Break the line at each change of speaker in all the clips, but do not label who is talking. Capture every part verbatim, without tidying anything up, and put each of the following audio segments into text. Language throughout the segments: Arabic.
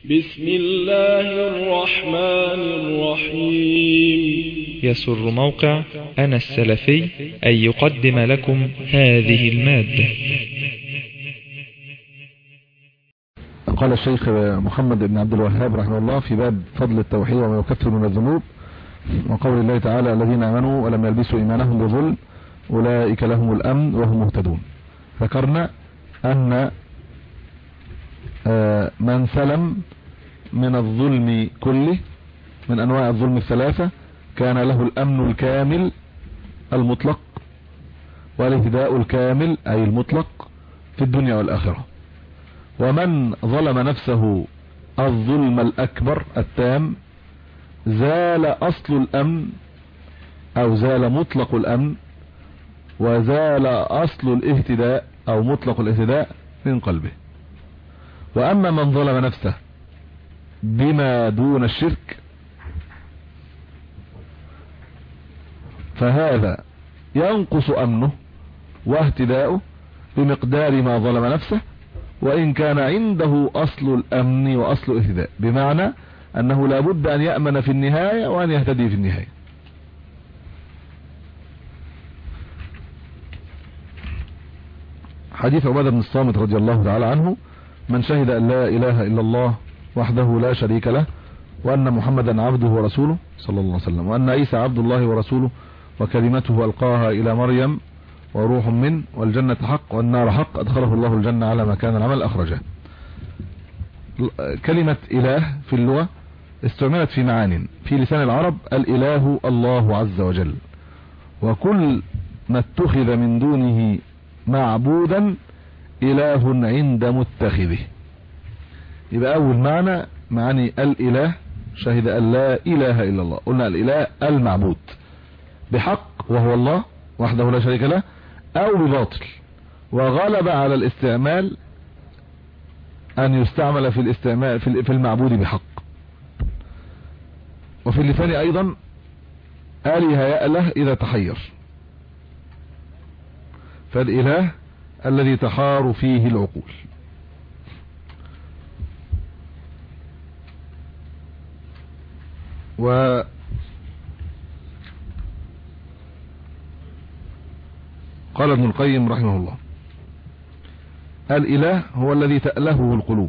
بسم الله الرحمن الرحيم.
يسر موقع أنا السلفي أن يقدم لكم هذه المادة.
قال الشيخ محمد بن عبد الوهاب رحمه الله في باب فضل التوحيد وما يكفر من الذنوب، وقول الله تعالى: الذين آمنوا ولم يلبسوا إيمانهم بظلم أولئك لهم الأمن وهم مهتدون. ذكرنا أن من سلم من الظلم كله من أنواع الظلم الثلاثة كان له الأمن الكامل المطلق والاهتداء الكامل أي المطلق في الدنيا والآخرة. ومن ظلم نفسه الظلم الأكبر التام زال أصل الأمن أو زال مطلق الأمن وزال أصل الاهتداء أو مطلق الاهتداء من قلبه. وأما من ظلم نفسه بما دون الشرك فهذا ينقص أمنه واهتداؤه بمقدار ما ظلم نفسه، وإن كان عنده أصل الأمن وأصل الاهتداء، بمعنى أنه لا بد أن يأمن في النهاية وأن يهتدي في النهاية. حديث عبادة بن الصامت رضي الله تعالى عنه: من شهد أن لا إله إلا الله وحده لا شريك له وأن محمدا عبده ورسوله صلى الله عليه وسلم وأن عيسى عبد الله ورسوله وكلمته ألقاها إلى مريم وروح منه والجنة حق والنار حق أدخله الله الجنة على ما كان العمل أخرجه. كلمة إله في اللغة استعملت في معان. في لسان العرب الإله الله عز وجل، وكل ما اتخذ من دونه معبودا إله عند متخذه. يبقى أول معنى معاني الإله شهد أن لا إله إلا الله، قلنا الإله المعبود بحق وهو الله وحده لا شريك له أو بباطل، وغلب على الاستعمال أن يستعمل في الاستعمال في المعبود بحق. وفي اللسان أيضا آله يأله إذا تحير، فالإله الذي تحار فيه العقول. و قال ابن القيم رحمه الله: الإله هو الذي تألهه القلوب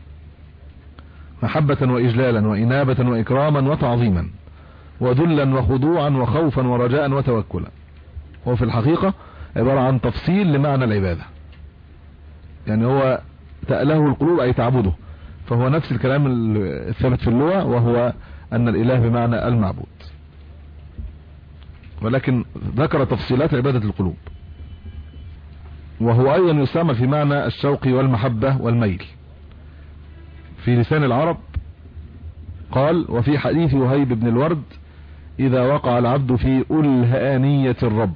محبة وإجلالا وإنابة وإكراما وتعظيما وذلا وخضوعا وخوفا ورجاء وتوكلا. وفي الحقيقة عبارة عن تفصيل لمعنى العبادة، يعني هو تأله القلوب أي تعبده، فهو نفس الكلام الثابت في اللغة، وهو أن الإله بمعنى المعبود، ولكن ذكر تفصيلات عبادة القلوب. وهو أيضا يسمى في معنى الشوق والمحبة والميل. في لسان العرب قال: وفي حديث وهيب بن الورد: إذا وقع العبد في ألهانية الرب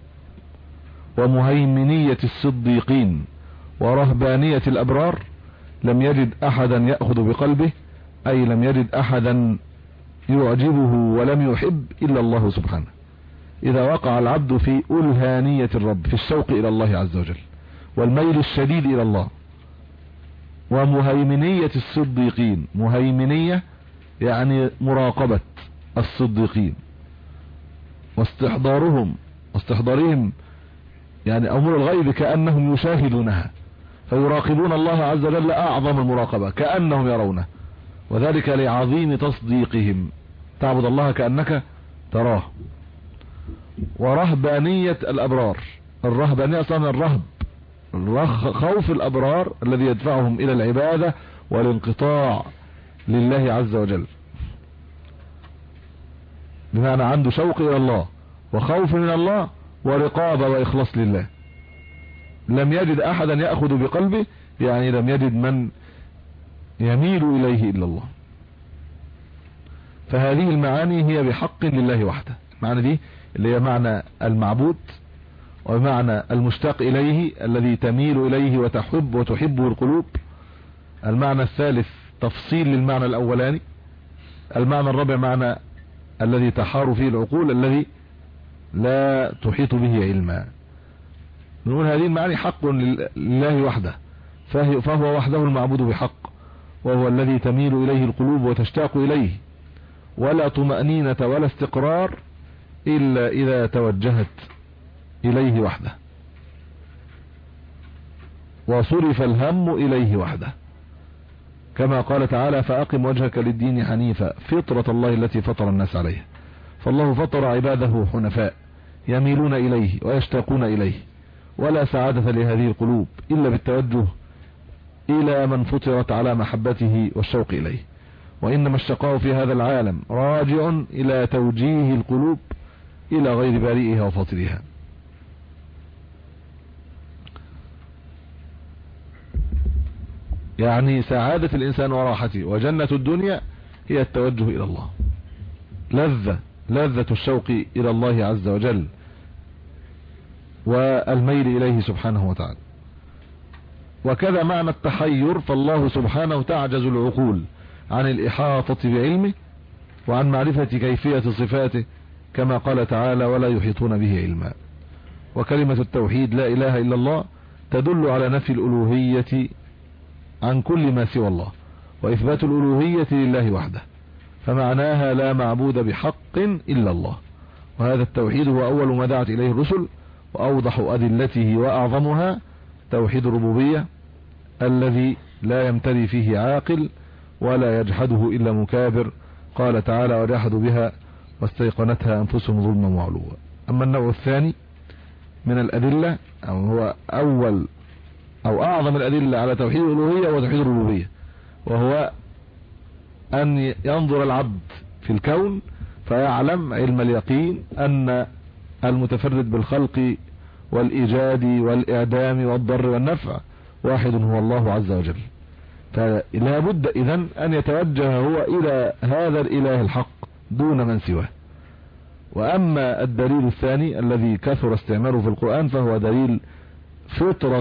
ومهيمنية الصديقين ورهبانية الأبرار لم يجد أحدا يأخذ بقلبه، أي لم يجد أحدا يعجبه ولم يحب إلا الله سبحانه. إذا وقع العبد في ألهانية الرب، في الشوق إلى الله عز وجل والميل الشديد إلى الله، ومهيمنية الصديقين، مهيمنية يعني مراقبة الصديقين واستحضارهم واستحضارهم يعني أمور الغيب كأنهم يشاهدونها، فيراقبون الله عز وجل أعظم المراقبة كأنهم يرونه، وذلك لعظيم تصديقهم. تعبد الله كأنك تراه. ورهبانية الأبرار، الرهبانية أصلا الرهب، خوف الأبرار الذي يدفعهم إلى العبادة والانقطاع لله عز وجل، بمعنى عنده شوق إلى الله وخوف من الله ورقابة وإخلاص لله. لم يجد أحدا يأخذ بقلبه، يعني لم يجد من يميل إليه إلا الله. فهذه المعاني هي بحق لله وحده. المعنى دي اللي هي معنى المعبود ومعنى المشتاق إليه الذي تميل إليه وتحب وتحبه القلوب. المعنى الثالث تفصيل للمعنى الأولاني. المعنى الرابع معنى الذي تحار فيه العقول الذي لا تحيط به علما. نقول هذه المعاني حق لله وحده، فهو وحده المعبود بحق، وهو الذي تميل إليه القلوب وتشتاق إليه، ولا طمأنينة ولا استقرار إلا إذا توجهت إليه وحده وصرف الهم إليه وحده، كما قال تعالى: فأقم وجهك للدين حنيفا فطرة الله التي فطر الناس عليها. فالله فطر عباده حنفاء يميلون إليه ويشتاقون إليه، ولا سعادة لهذه القلوب إلا بالتوجه إلى من فطرت على محبته والشوق إليه. وإنما الشقاء في هذا العالم راجع إلى توجيه القلوب إلى غير بارئها وفاطرها. يعني سعادة الإنسان وراحته وجنة الدنيا هي التوجه إلى الله، لذة لذة الشوق إلى الله عز وجل والميل إليه سبحانه وتعالى. وكذا معنى التحير، فالله سبحانه تعجز العقول عن الإحاطة بعلمه وعن معرفة كيفية صفاته، كما قال تعالى: ولا يحيطون به علما. وكلمة التوحيد لا إله إلا الله تدل على نفي الألوهية عن كل ما سوى الله وإثبات الألوهية لله وحده، فمعناها لا معبود بحق إلا الله. وهذا التوحيد هو أول ما دعت إليه الرسل، وأوضح أدلته وأعظمها توحيد الربوبية الذي لا يمتري فيه عاقل ولا يجحده إلا مكابر. قال تعالى: وجحدوا بها واستيقنتها أنفسهم ظلما وعلوا. أما النوع الثاني من الأدلة، أو هو أول أو أعظم الأدلة على توحيد الألوهية وتوحيد الربوبية، وهو أن ينظر العبد في الكون فيعلم علم اليقين أن المتفرد بالخلق والإيجاد والإعدام والضر والنفع واحد هو الله عز وجل. فلا بد إذن أن يتوجه هو إلى هذا الإله الحق دون من سواه. وأما الدليل الثاني الذي كثر استعماله في القرآن فهو دليل فطرة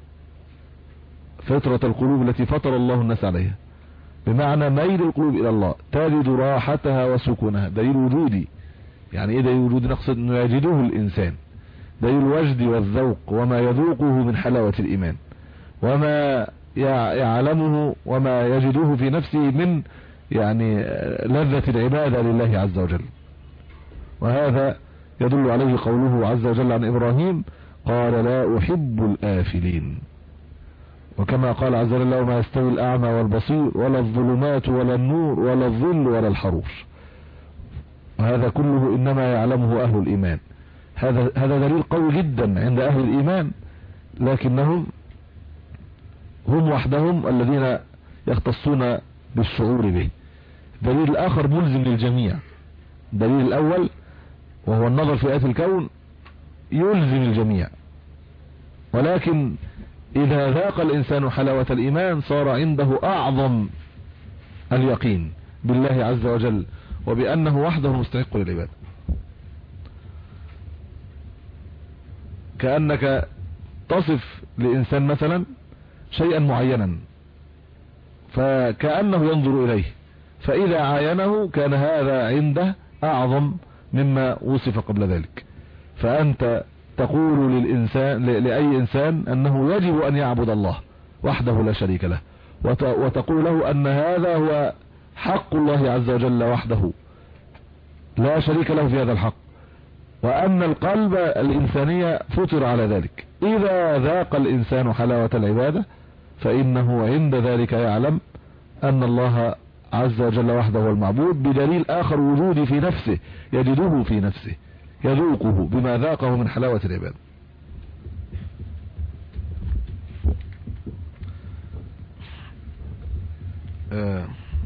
فطرة القلوب التي فطر الله الناس عليها، بمعنى ميل القلوب إلى الله تجد راحتها وسكونها. دليل وجودي، يعني إيه دليل وجودي؟ نقصد أنه يجده الإنسان، دليل الوجد والذوق وما يذوقه من حلاوة الإيمان وما يعلمه وما يجده في نفسه من يعني لذة العبادة لله عز وجل. وهذا يدل عليه قوله عز وجل عن إبراهيم: قال: لا أحب الآفلين. وكما قال عز وجل: وما يستوي الأعمى والبصير ولا الظلمات ولا النور ولا الظل ولا الحرور. وهذا كله إنما يعلمه أهل الإيمان. هذا هذا دليل قوي جدا عند أهل الإيمان، لكنهم هم وحدهم الذين يختصون بالشعور به. دليل الآخر ملزم للجميع. دليل الأول وهو النظر في آيات الكون يلزم الجميع، ولكن إذا ذاق الإنسان حلاوة الإيمان صار عنده أعظم اليقين بالله عز وجل وبأنه وحده مستحق للعبادة. كأنك تصف لإنسان مثلا شيئا معينا فكأنه ينظر إليه، فإذا عاينه كان هذا عنده أعظم مما وصف قبل ذلك. فأنت تقول للإنسان لأي إنسان أنه يجب أن يعبد الله وحده لا شريك له، وتقول له أن هذا هو حق الله عز وجل وحده لا شريك له في هذا الحق، وأن القلب الإنسانية فطر على ذلك. إذا ذاق الإنسان حلاوة العبادة فإنه عند ذلك يعلم أن الله عز وجل وحده هو المعبود، بدليل آخر وجودي في نفسه يجده في نفسه يذوقه بما ذاقه من حلاوة العبادة. آه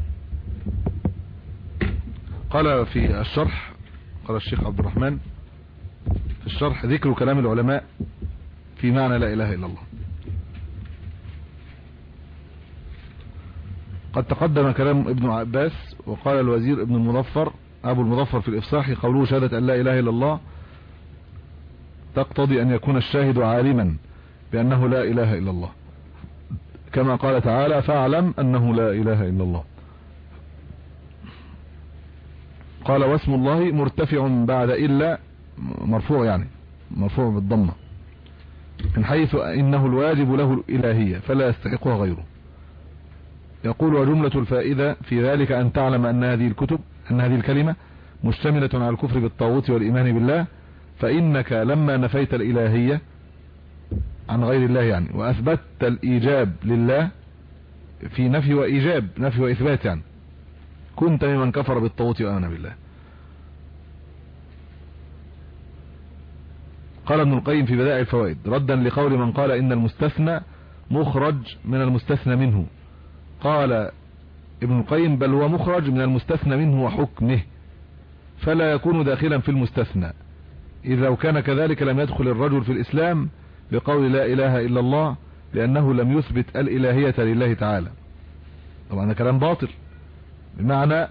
قال في الشرح، قال الشيخ عبد الرحمن في الشرح: ذكر كلام العلماء في معنى لا إله إلا الله. قد تقدم كلام ابن عباس، وقال الوزير ابن المظفر أبو المظفر في الإفصاح قوله: شهادة أن لا إله إلا الله تقتضي أن يكون الشاهد عالما بأنه لا إله إلا الله، كما قال تعالى: فاعلم أنه لا إله إلا الله. قال: واسم الله مرتفع بعد إلا مرفوع، يعني مرفوع بالضمة، من حيث إنه الواجب له الإلهية فلا يستحقها غيره. يقول وجملة الفائدة في ذلك أن تعلم أن هذه الكتب أن هذه الكلمة مشتملة على الكفر بالطاغوت والإيمان بالله، فإنك لما نفيت الإلهية عن غير الله يعني وأثبتت الإيجاب لله في نفي وإيجاب، نفي وإثبات يعني، كنت ممن كفر بالطاغوت وآمن بالله. قال ابن القيم في بدائع الفوائد ردا لقول من قال إن المستثنى مخرج من المستثنى منه، قال ابن القيم بل هو مخرج من المستثنى منه وحكمه، فلا يكون داخلا في المستثنى، إذا لو كان كذلك لم يدخل الرجل في الإسلام بقول لا إله إلا الله، لأنه لم يثبت الإلهية لله تعالى. طبعا ده كلام باطل، بمعنى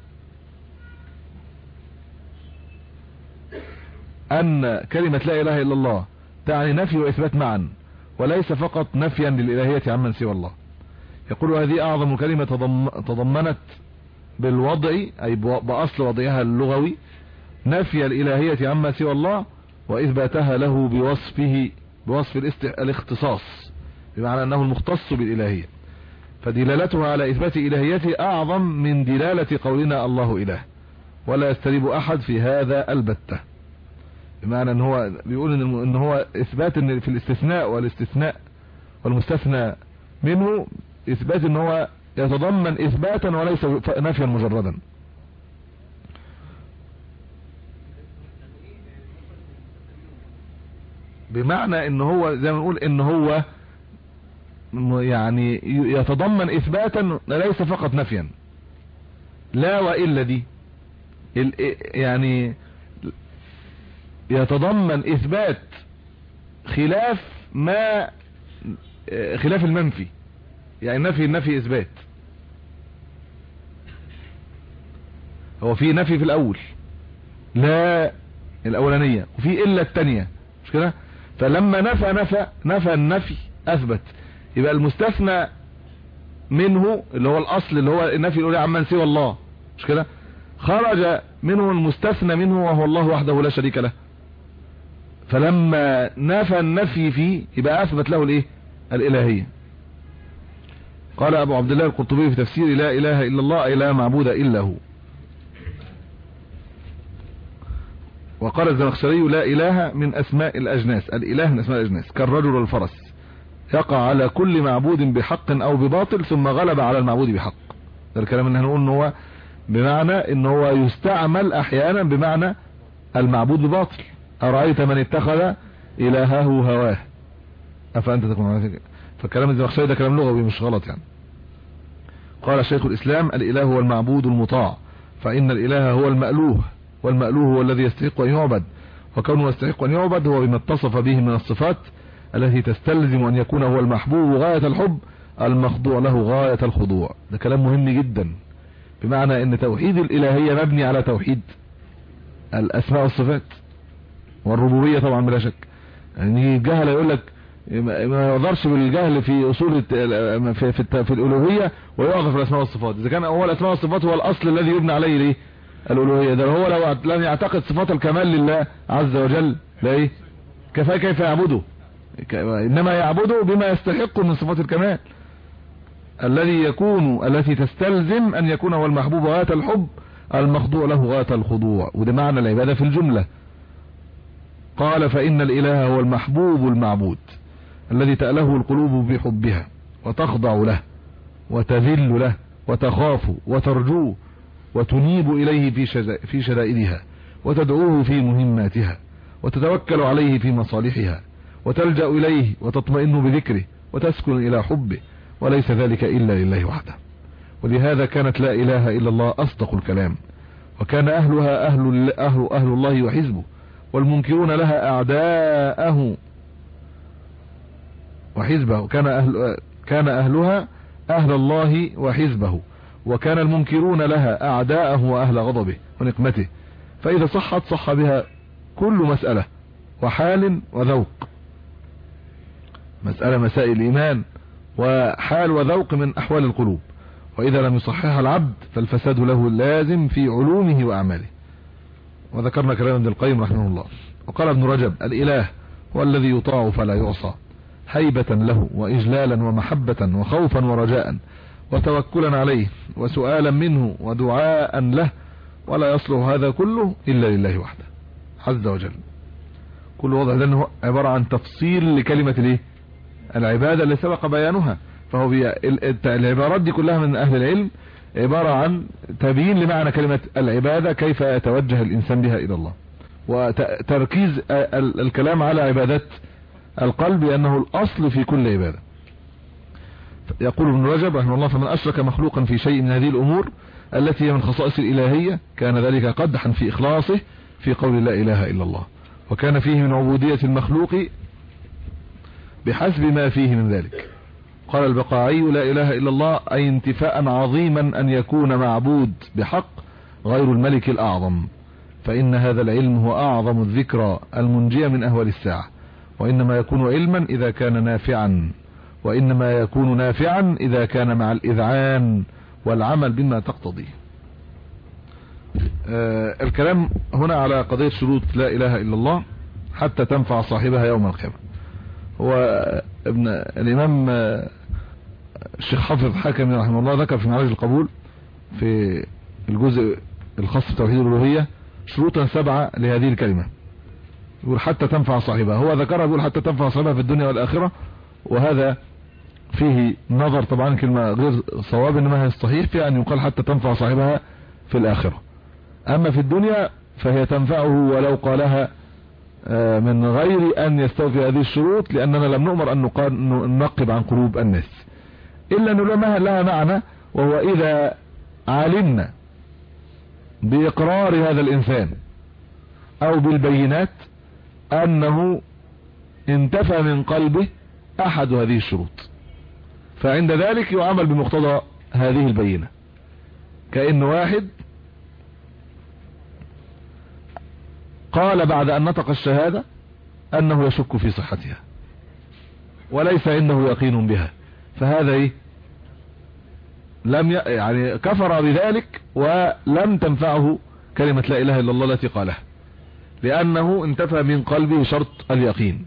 أن كلمة لا إله إلا الله تعني نفي وإثبات معا، وليس فقط نفيا للإلهية عمن سوى الله. يقول هذه أعظم كلمة تضمنت بالوضع أي بأصل وضعها اللغوي نفي الإلهية عما سوى الله وإثباتها له بوصفه بوصف الاختصاص، بمعنى أنه المختص بالإلهية، فدلالتها على إثبات إلهيته أعظم من دلالة قولنا الله إله، ولا يستريب أحد في هذا البتة. بمعنى أن هو بيقول إن هو إثبات إن في الاستثناء والاستثناء والمستثنى منه إثبات إن هو يتضمن إثباتا وليس نفيا مجردا. بمعنى ان هو زي ما نقول ان هو يعني يتضمن اثباتا ليس فقط نفيا. لا والا دي يعني يتضمن اثبات خلاف ما خلاف المنفي، يعني نفي النفي اثبات. هو في نفي في الاول لا الاولانية وفي الا الثانية مش كده، فلما نفى نفى نفى النفي اثبت، يبقى المستثنى منه اللي هو الاصل اللي هو النفي الاولى عمن سوى الله مش كده، خرج منه المستثنى منه وهو الله وحده لا شريك له، فلما نفى النفي فيه يبقى اثبت له الايه الالهية. قال ابو عبد الله القرطبي في تفسير لا اله الا الله اي لا معبود الا هو. وقال الزمخشري لا اله من اسماء الاجناس، الاله من اسماء الاجناس كالرجل والفرس، يقع على كل معبود بحق او بباطل ثم غلب على المعبود بحق. ده الكلام اللي هنقول ان هو بمعنى ان هو يستعمل احيانا بمعنى المعبود بباطل. ارايت من اتخذ الهه هواه افانت تكون على ذلك. فالكلام الزمخشري ده كلام لغوي مش غلط يعني. قال شيخ الاسلام الاله هو المعبود المطاع، فان الاله هو المألوه، والمألوه هو الذي يستحق ان يعبد، وكونه يستحق ان يعبد هو بما اتصف به من الصفات التي تستلزم ان يكون هو المحبوب غاية الحب المخضوع له غاية الخضوع. ده كلام مهم جدا، بمعنى ان توحيد الالهية مبني على توحيد الاسماء والصفات والربوبية طبعا بلا شك. يعني الجهل يقول لك ما يقدرش بالجهل في اصول في في, في الالوهية ويقف في الاسماء والصفات. اذا كان اول الاسماء والصفات هو الاصل الذي يبنى عليه ليه الالوهية، ده هو لو لم يعتقد صفات الكمال لله عز وجل لا ايه كيف كيف يعبده، انما يعبده بما يستحق من صفات الكمال الذي يكون التي تستلزم ان يكون هو المحبوب غاية الحب المخضوع له غاية الخضوع. وده معنى العبادة في الجملة. قال فإن الإله هو المحبوب المعبود الذي تأله القلوب بحبها وتخضع له وتذل له وتخاف وترجوه وتنيب إليه في في شدائدها وتدعوه في مهماتها وتتوكل عليه في مصالحها وتلجأ إليه وتطمئن بذكره وتسكن إلى حبه، وليس ذلك إلا لله وحده. ولهذا كانت لا إله إلا الله أصدق الكلام، وكان أهلها أهل, أهل, أهل الله وحزبه، والمنكرون لها أعداءه وحزبه. كان, أهل كان أهلها أهل الله وحزبه، وكان المنكرون لها أعداءه وأهل غضبه ونقمته. فإذا صحت صح بها كل مسألة وحال وذوق، مسألة مسائل الإيمان وحال وذوق من أحوال القلوب. وإذا لم يصححها العبد فالفساد له اللازم في علومه وأعماله. وذكرنا كلام ابن القيم رحمه الله. وقال ابن رجب الإله هو الذي يطاع فلا يعصى، هيبة له وإجلالا ومحبة وخوفا ورجاء، وتوكلا عليه وسؤالا منه ودعاء له، ولا يصلح هذا كله إلا لله وحده عز وجل. كل وضع ده هو عبارة عن تفصيل لكلمة الايه العبادة اللي سبق بيانها. فهو بي... العبارات دي كلها من أهل العلم عبارة عن تبيين لمعنى كلمة العبادة، كيف يتوجه الإنسان بها إلى الله، وتركيز الكلام على عبادات القلب لأنه الأصل في كل عبادة. يقول ابن رجب رحمه الله: فمن أشرك مخلوقا في شيء من هذه الأمور التي هي من خصائص الإلهية كان ذلك قدحا في إخلاصه في قول لا إله إلا الله، وكان فيه من عبودية المخلوق بحسب ما فيه من ذلك. قال البقاعي: لا إله إلا الله أي انتفاء عظيما أن يكون معبود بحق غير الملك الأعظم، فإن هذا العلم هو أعظم الذكرى المنجية من أهوال الساعة، وإنما يكون علما إذا كان نافعا، وإنما يكون نافعا إذا كان مع الإذعان والعمل بما تقتضيه. آه الكلام هنا على قضية شروط لا إله إلا الله حتى تنفع صاحبها يوم القيامة. هو ابن الإمام الشيخ حافظ حكمي رحمه الله ذكر في معراج القبول في الجزء الخاص بتوحيد الألوهية شروطا سبعة لهذه الكلمة، يقول حتى تنفع صاحبها. هو ذكرها يقول حتى تنفع صاحبها في الدنيا والآخرة، وهذا فيه نظر طبعا، كلمة غير صواب، انما هي الصحيح في ان يقال حتى تنفع صاحبها في الآخرة. اما في الدنيا فهي تنفعه ولو قالها من غير ان يستوفي هذه الشروط، لاننا لم نؤمر ان ننقب عن قلوب الناس الا انه لها معنى، وهو اذا علمنا باقرار هذا الانسان او بالبينات انه انتفى من قلبه احد هذه الشروط، فعند ذلك يعمل بمقتضى هذه البينة. كأن واحد قال بعد ان نطق الشهادة انه يشك في صحتها وليس عنده يقين بها، فهذا ايه لم ي... يعني كفر بذلك ولم تنفعه كلمة لا اله الا الله التي قالها، لانه انتفى من قلبه شرط اليقين.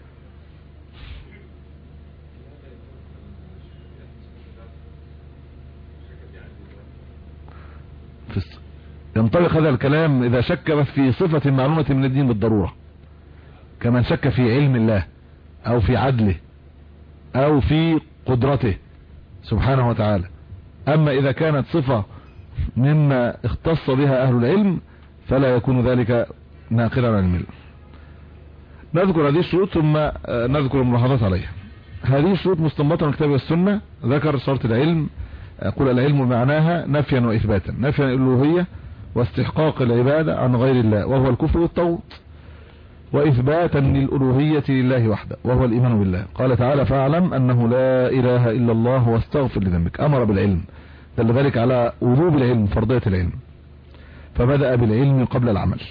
ينطبق هذا الكلام اذا شك بس في صفة معلومة من الدين بالضرورة، كمن شك في علم الله او في عدله او في قدرته سبحانه وتعالى. اما اذا كانت صفة مما اختص بها اهل العلم فلا يكون ذلك ناقلا عن الملة. نذكر هذه الشروط ثم نذكر الملاحظات عليها. هذه الشروط مستنبطة من الكتاب والسنة. ذكر شرط العلم، يقول العلم معناها نفيا واثباتا، نفيا الالوهية واستحقاق العبادة عن غير الله وهو الكفر والطاغوت، واثباتا للالوهية لله وحده وهو الايمان بالله. قال تعالى: فاعلم انه لا اله الا الله واستغفر لذنبك. امر بالعلم، دل ذلك على وجوب العلم، فرضية العلم، فبدأ بالعلم قبل العمل.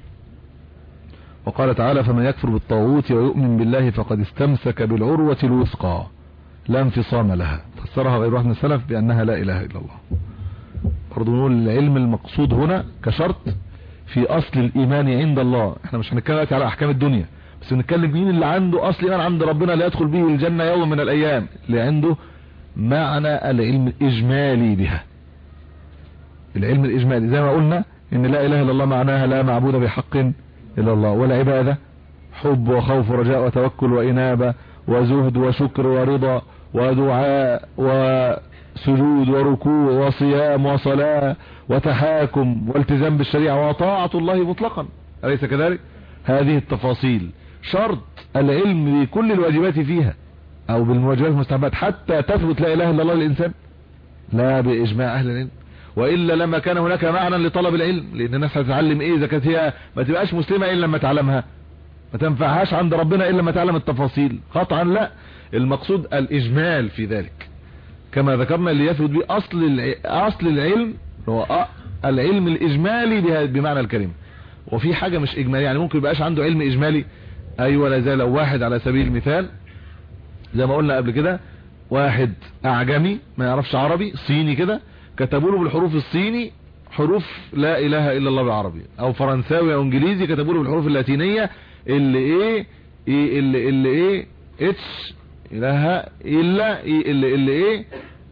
وقال تعالى: فمن يكفر بالطاغوت ويؤمن بالله فقد استمسك بالعروة الوثقى لا انفصام لها. فسرها غير واحد من السلف بأنها لا إله إلا الله. برضو نقول العلم المقصود هنا كشرط في أصل الإيمان عند الله. احنا مش هنتكلم على أحكام الدنيا، بس بنتكلم مين اللي عنده أصل إيمان عند ربنا لا يدخل به الجنة يوم من الأيام، اللي عنده معنى العلم الإجمالي بها. العلم الإجمالي زي ما قلنا إن لا إله إلا الله معناها لا معبود بحق إلا الله، والعبادة حب وخوف ورجاء وتوكل وإنابة وزهد وشكر ورضا ودعاء وسجود وركوع وصيام وصلاة وتحاكم والتزام بالشريعة وطاعة الله مطلقا، أليس كذلك؟ هذه التفاصيل شرط العلم بكل الواجبات فيها أو بالواجبات المستحبات حتى تثبت لا إله إلا الله للإنسان، لا بإجماع أهل العلم، وإلا لما كان هناك معنى لطلب العلم، لأن الناس هتتعلم إيه إذا كانت هي ما تبقاش مسلمة إلا لما تعلمها، ما تنفعهاش عند ربنا إلا لما تعلم التفاصيل قطعا. لا، المقصود الإجمال في ذلك كما ذكرنا اللي يثبت به أصل الع... أصل العلم هو العلم الإجمالي بمعنى الكلمة. وفي حاجة مش إجمالي، يعني ممكن يبقاش عنده علم إجمالي، أيوة لا زال واحد على سبيل المثال زي ما قلنا قبل كده، واحد أعجمي ما يعرفش عربي صيني كده، كتبوا له بالحروف الصيني حروف لا اله الا الله بالعربي، او فرنساوي او انجليزي كتبوا له بالحروف اللاتينيه اللي ايه اللي اللي ايه اتش اله الا اللي اللي ايه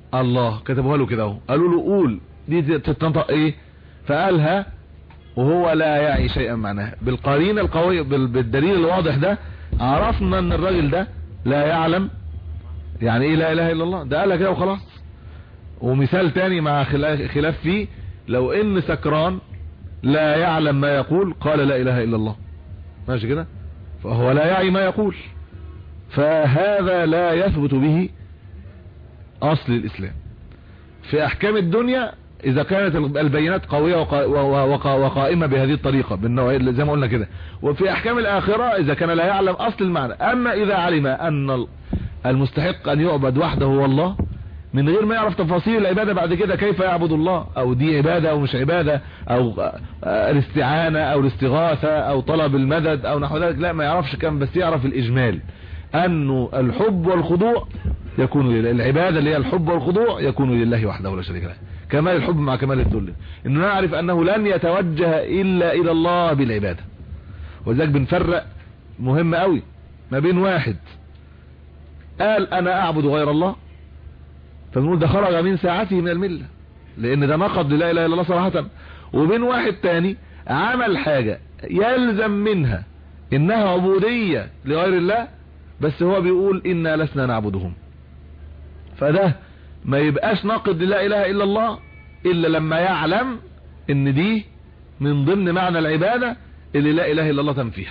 الله كتبوها له كده اهو، قالوا له قول دي تتنطق ايه، فقالها وهو لا يعي شيئا معناها. بالقرينه القويه بالدليل الواضح ده عرفنا ان الراجل ده لا يعلم يعني ايه لا اله الا الله، ده قالها كده وخلاص. ومثال تاني مع خلاف فيه، لو ان سكران لا يعلم ما يقول قال لا اله الا الله، ماشي كده، فهو لا يعي ما يقول، فهذا لا يثبت به اصل الاسلام. في احكام الدنيا اذا كانت البينات قوية وقائمة بهذه الطريقة بالنوع زي ما قلنا كده، وفي احكام الاخرة اذا كان لا يعلم اصل المعنى. اما اذا علم ان المستحق ان يعبد وحده هو الله من غير ما يعرف تفاصيل العبادة بعد كده، كيف يعبد الله، او دي عبادة او مش عبادة، او الاستعانة او الاستغاثة او طلب المدد او نحو ذلك، لا ما يعرفش كم، بس يعرف الاجمال انه الحب والخضوع يكون لله، العبادة اللي هي الحب والخضوع يكون لله وحده لا شريك له، كمال الحب مع كمال الذل، انه نعرف انه لن يتوجه الا الى الله بالعبادة. وذلك بنفرق مهم قوي ما بين واحد قال انا اعبد غير الله فبنقول ده خرج من ساعته من الملة لان ده نقض لا اله الا الله صراحة، وبين واحد تاني عمل حاجة يلزم منها انها عبودية لغير الله بس هو بيقول انا لسنا نعبدهم، فده ما يبقاش ناقض لا اله الا الله الا لما يعلم ان دي من ضمن معنى العبادة اللي لا اله الا الله تنفيها.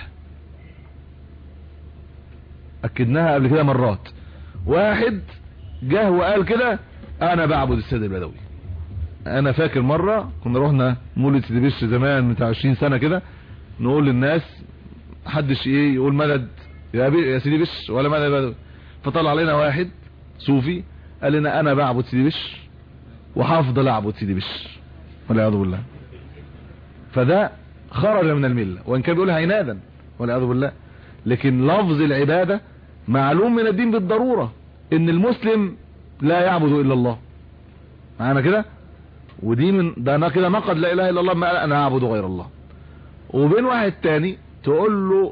اكدناها قبل كده مرات. واحد جه وقال كده انا بعبد السيد البدوي. انا فاكر مرة كنا رحنا مولد سيدي بشر زمان بتاع عشرين سنة كده، نقول للناس محدش ايه يقول مدد يا, يا سيدي بشر ولا مدد بدوي، فطلع علينا واحد صوفي قال لنا انا بعبد سيدي بشر وحافظ اعبد سيدي بشر والعياذ بالله. فده خرج من الملة وان كان بيقولها عنادا والعياذ بالله، لكن لفظ العبادة معلوم من الدين بالضرورة ان المسلم لا يعبد الا الله، معانا كده، ودي من ده انا كده نقد لا اله الا الله ما انا اعبد غير الله. وبين واحد تاني تقول له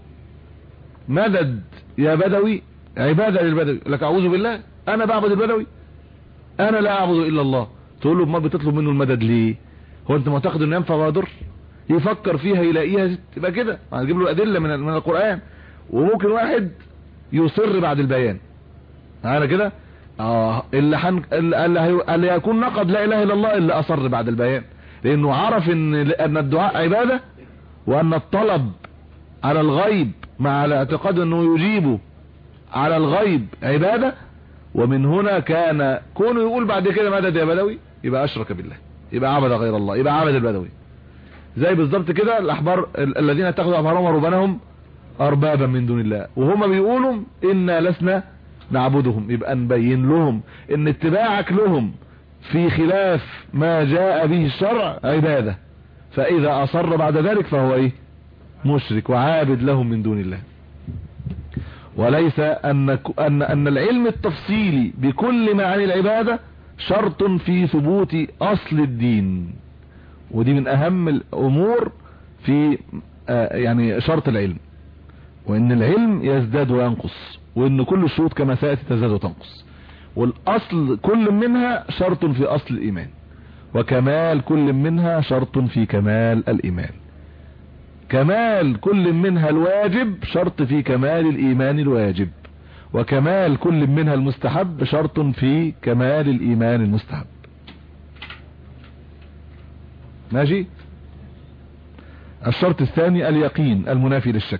مدد يا بدوي عبادة للبدوي، لك اعوذ بالله انا بعبد البدوي انا لا اعبد الا الله، تقول له ما بتطلب منه المدد ليه؟ هو انت معتقد انه ينفع ويضر؟ يفكر فيها يلاقيها تبقى كده، هنجيب له ادله من من القران. وممكن واحد يصر بعد البيان، معانا كده، اه اللي حن... اللي, اللي هيكون نقض لا اله الا الله اللي اصر بعد البيان، لانه عرف ان ان الدعاء عباده وان الطلب على الغيب مع الاعتقاد انه يجيبه على الغيب عباده. ومن هنا كان كونه يقول بعد كده مدد يا بدوي يبقى اشرك بالله، يبقى عبد غير الله، يبقى عبد البدوي. زي بالظبط كده الاحبار الذين اتخذوا احبارهم ورهبانهم اربابا من دون الله وهم بيقولوا انا لسنا نعبدهم، يبقى نبين لهم ان اتباعك لهم في خلاف ما جاء به الشرع عبادة، فاذا اصر بعد ذلك فهو ايه؟ مشرك وعابد لهم من دون الله. وليس ان ان ان العلم التفصيلي بكل معاني العبادة شرط في ثبوت اصل الدين، ودي من اهم الامور في آه يعني شرط العلم، وان العلم يزداد وينقص، وان كل الشروط كما سيأتي تزداد وتنقص، والاصل كل منها شرط في اصل الايمان، وكمال كل منها شرط في كمال الايمان. كمال كل منها الواجب شرط في كمال الايمان الواجب، وكمال كل منها المستحب شرط في كمال الايمان المستحب. ماشي. الشرط الثاني اليقين المنافي للشك.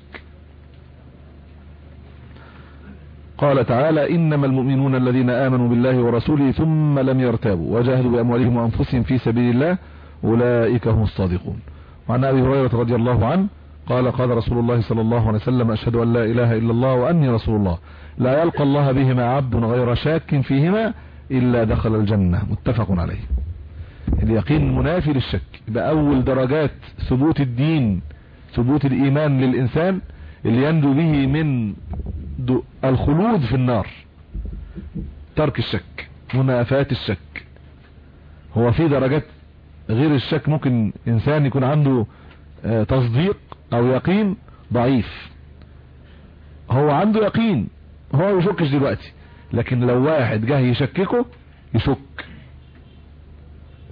قال تعالى انما المؤمنون الذين امنوا بالله ورسوله ثم لم يرتابوا وجاهدوا باموالهم وانفسهم في سبيل الله اولئك هم الصادقون. وعن ابي هريرة رضي الله عنه قال قال رسول الله صلى الله عليه وسلم اشهد ان لا اله الا الله واني رسول الله لا يلقى الله بهما عبد غير شاك فيهما الا دخل الجنة، متفق عليه. اليقين منافي للشك، يبقى اول درجات ثبوت الدين ثبوت الايمان للانسان اللي ينجو به من الخلود في النار ترك الشك، منافاة الشك. هو في درجات غير الشك، ممكن انسان يكون عنده تصديق او يقين ضعيف، هو عنده يقين هو يشكش دلوقتي، لكن لو واحد جه يشككه يشك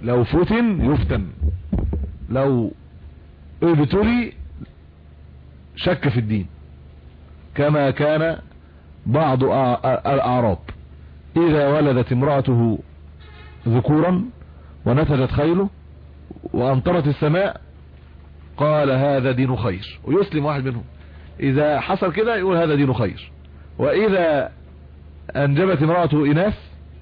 لو فتن يفتن، لو ابتلي شك في الدين، كما كان بعض الأعراب إذا ولدت امرأته ذكورا ونتجت خيله وأمطرت السماء قال هذا دين خير، ويسلم واحد منهم. إذا حصل كده يقول هذا دين خير. وإذا أنجبت امرأته إناث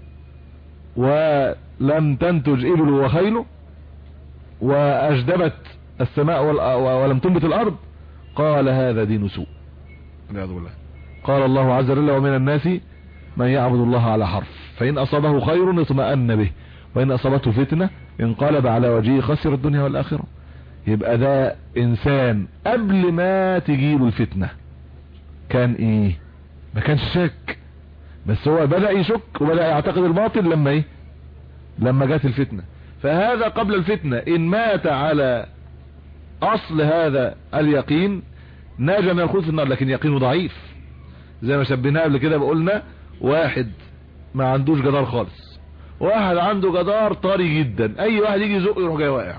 ولم تنتج إبل وخيله وأجدبت السماء ولم تنبت الأرض قال هذا دين سوء والعياذ بالله. قال الله عز وجل ومن الناس من يعبد الله على حرف فإن أصابه خير اطمأن به وإن أصابته فتنة انقلب على وجهه خسر الدنيا والآخرة. يبقى ده إنسان قبل ما تجيله الفتنة كان إيه؟ ما كانش شك، بس هو بدأ يشك وبدأ يعتقد الباطل لما إيه؟ لما جات الفتنة. فهذا قبل الفتنة إن مات على أصل هذا اليقين ناجى من الخلود في النار، لكن يقينه ضعيف. زي ما شبهناه قبل كده بقولنا واحد ما عندوش جدار خالص، واحد عنده جدار طري جدا، اي واحد يجي يزق يروح جاي واقع.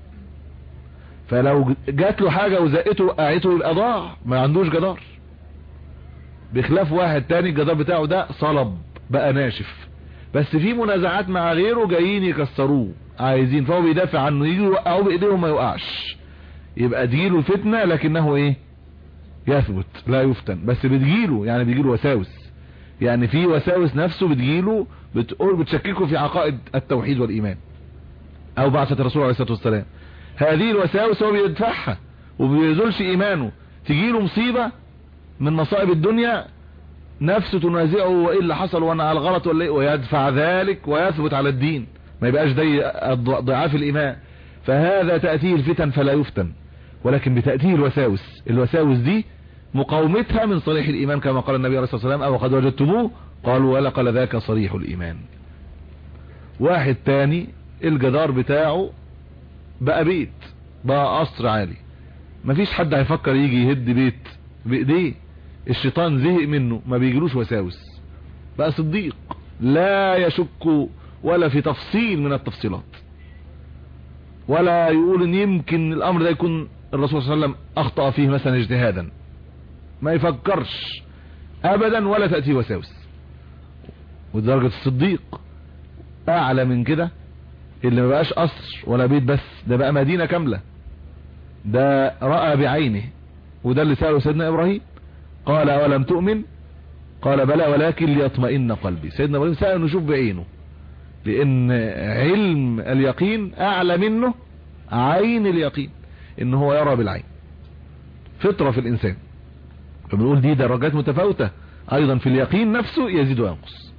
فلو جات له حاجه وزقته وقعته يبقى ضاع، ما عندوش جدار. بخلاف واحد تاني الجدار بتاعه ده صلب بقى ناشف، بس في منازعات مع غيره جايين يكسروه عايزين، فهو بيدافع عنه، يجي يوقعوه بايديهم ما يوقعش. يبقى تجيله الفتنه لكنه ايه؟ يثبت لا يفتن. بس بتجيله يعني بيجيله وساوس، يعني في وساوس نفسه بتجيله بتقول بتشككه في عقائد التوحيد والايمان او بعثة الرسول عليه الصلاة والسلام. هذه الوساوس هو بيدفعها وبيزولش ايمانه. تجيله مصيبة من مصائب الدنيا نفسه تنازعه وايه اللي حصل وانا على الغلط ولا ايه، ويدفع ذلك ويثبت على الدين، ما يبقاش ده ضعاف الايمان. فهذا تأتيه الفتن فلا يفتن، ولكن بتأتيه الوساوس. الوساوس دي مقاومتها من صريح الإيمان كما قال النبي عليه الصلاة والسلام أو قد وجدتموه قالوا ولقل ذاك صريح الإيمان. واحد تاني الجدار بتاعه بقى بيت، بقى قصر عالي، مفيش حد هيفكر يجي يهد بيت بإيديه. الشيطان زهق منه، ما بيجيلوش وساوس، بقى صديق لا يشك ولا في تفصيل من التفصيلات، ولا يقول ان يمكن الامر ده يكون الرسول صلى الله عليه وسلم اخطأ فيه مثلا اجتهادا، ما يفكرش ابدا ولا تأتيه وساوس. ودرجة الصديق اعلى من كده، اللي ما بقاش قصر ولا بيت بس، ده بقى مدينة كاملة. ده رأى بعينه، وده اللي سأله سيدنا ابراهيم قال اولم تؤمن قال بلى ولكن ليطمئن قلبي. سيدنا ابراهيم سأل انه يشوف بعينه، لان علم اليقين اعلى منه عين اليقين، ان هو يرى بالعين. فطرة في الانسان، فبنقول دي درجات متفاوتة ايضا في اليقين نفسه، يزيد وينقص.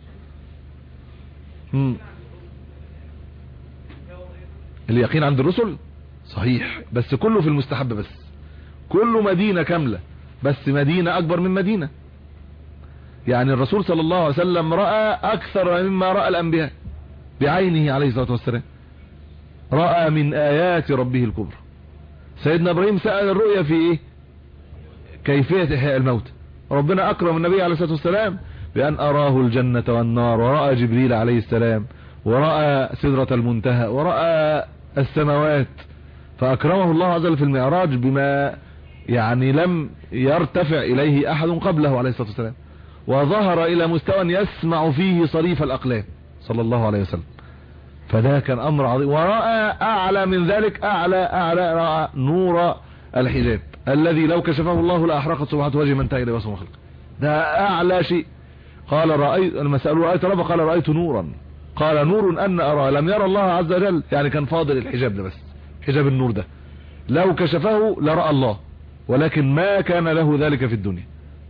اليقين عند الرسل صحيح، بس كله في المستحب، بس كله مدينة كاملة، بس مدينة اكبر من مدينة. يعني الرسول صلى الله عليه وسلم رأى اكثر مما رأى الانبياء بعينه عليه الصلاة والسلام، رأى من آيات ربه الكبرى. سيدنا ابراهيم سأل الرؤيا في ايه؟ كيفية احياء الموت. ربنا اكرم النبي عليه الصلاة والسلام بان اراه الجنة والنار، ورأى جبريل عليه السلام، ورأى سدرة المنتهى، ورأى السماوات. فاكرمه الله عز وجل في المعراج بما يعني لم يرتفع اليه احد قبله عليه الصلاة والسلام، وظهر الى مستوى يسمع فيه صريف الاقلام صلى الله عليه وسلم. فده كان امر عظيم. ورأى اعلى من ذلك، اعلى اعلى رأى نور الحجاب الذي لو كشفه الله لاحرقت سبحة وجه من تاج لباس وخلق. ده اعلى شيء. قال رأيت، لما سألوا رأيت رب قال رأيت نورا، قال نور ان ارى، لم يرى الله عز وجل، يعني كان فاضل الحجاب ده بس، حجاب النور ده لو كشفه لرأى الله، ولكن ما كان له ذلك في الدنيا.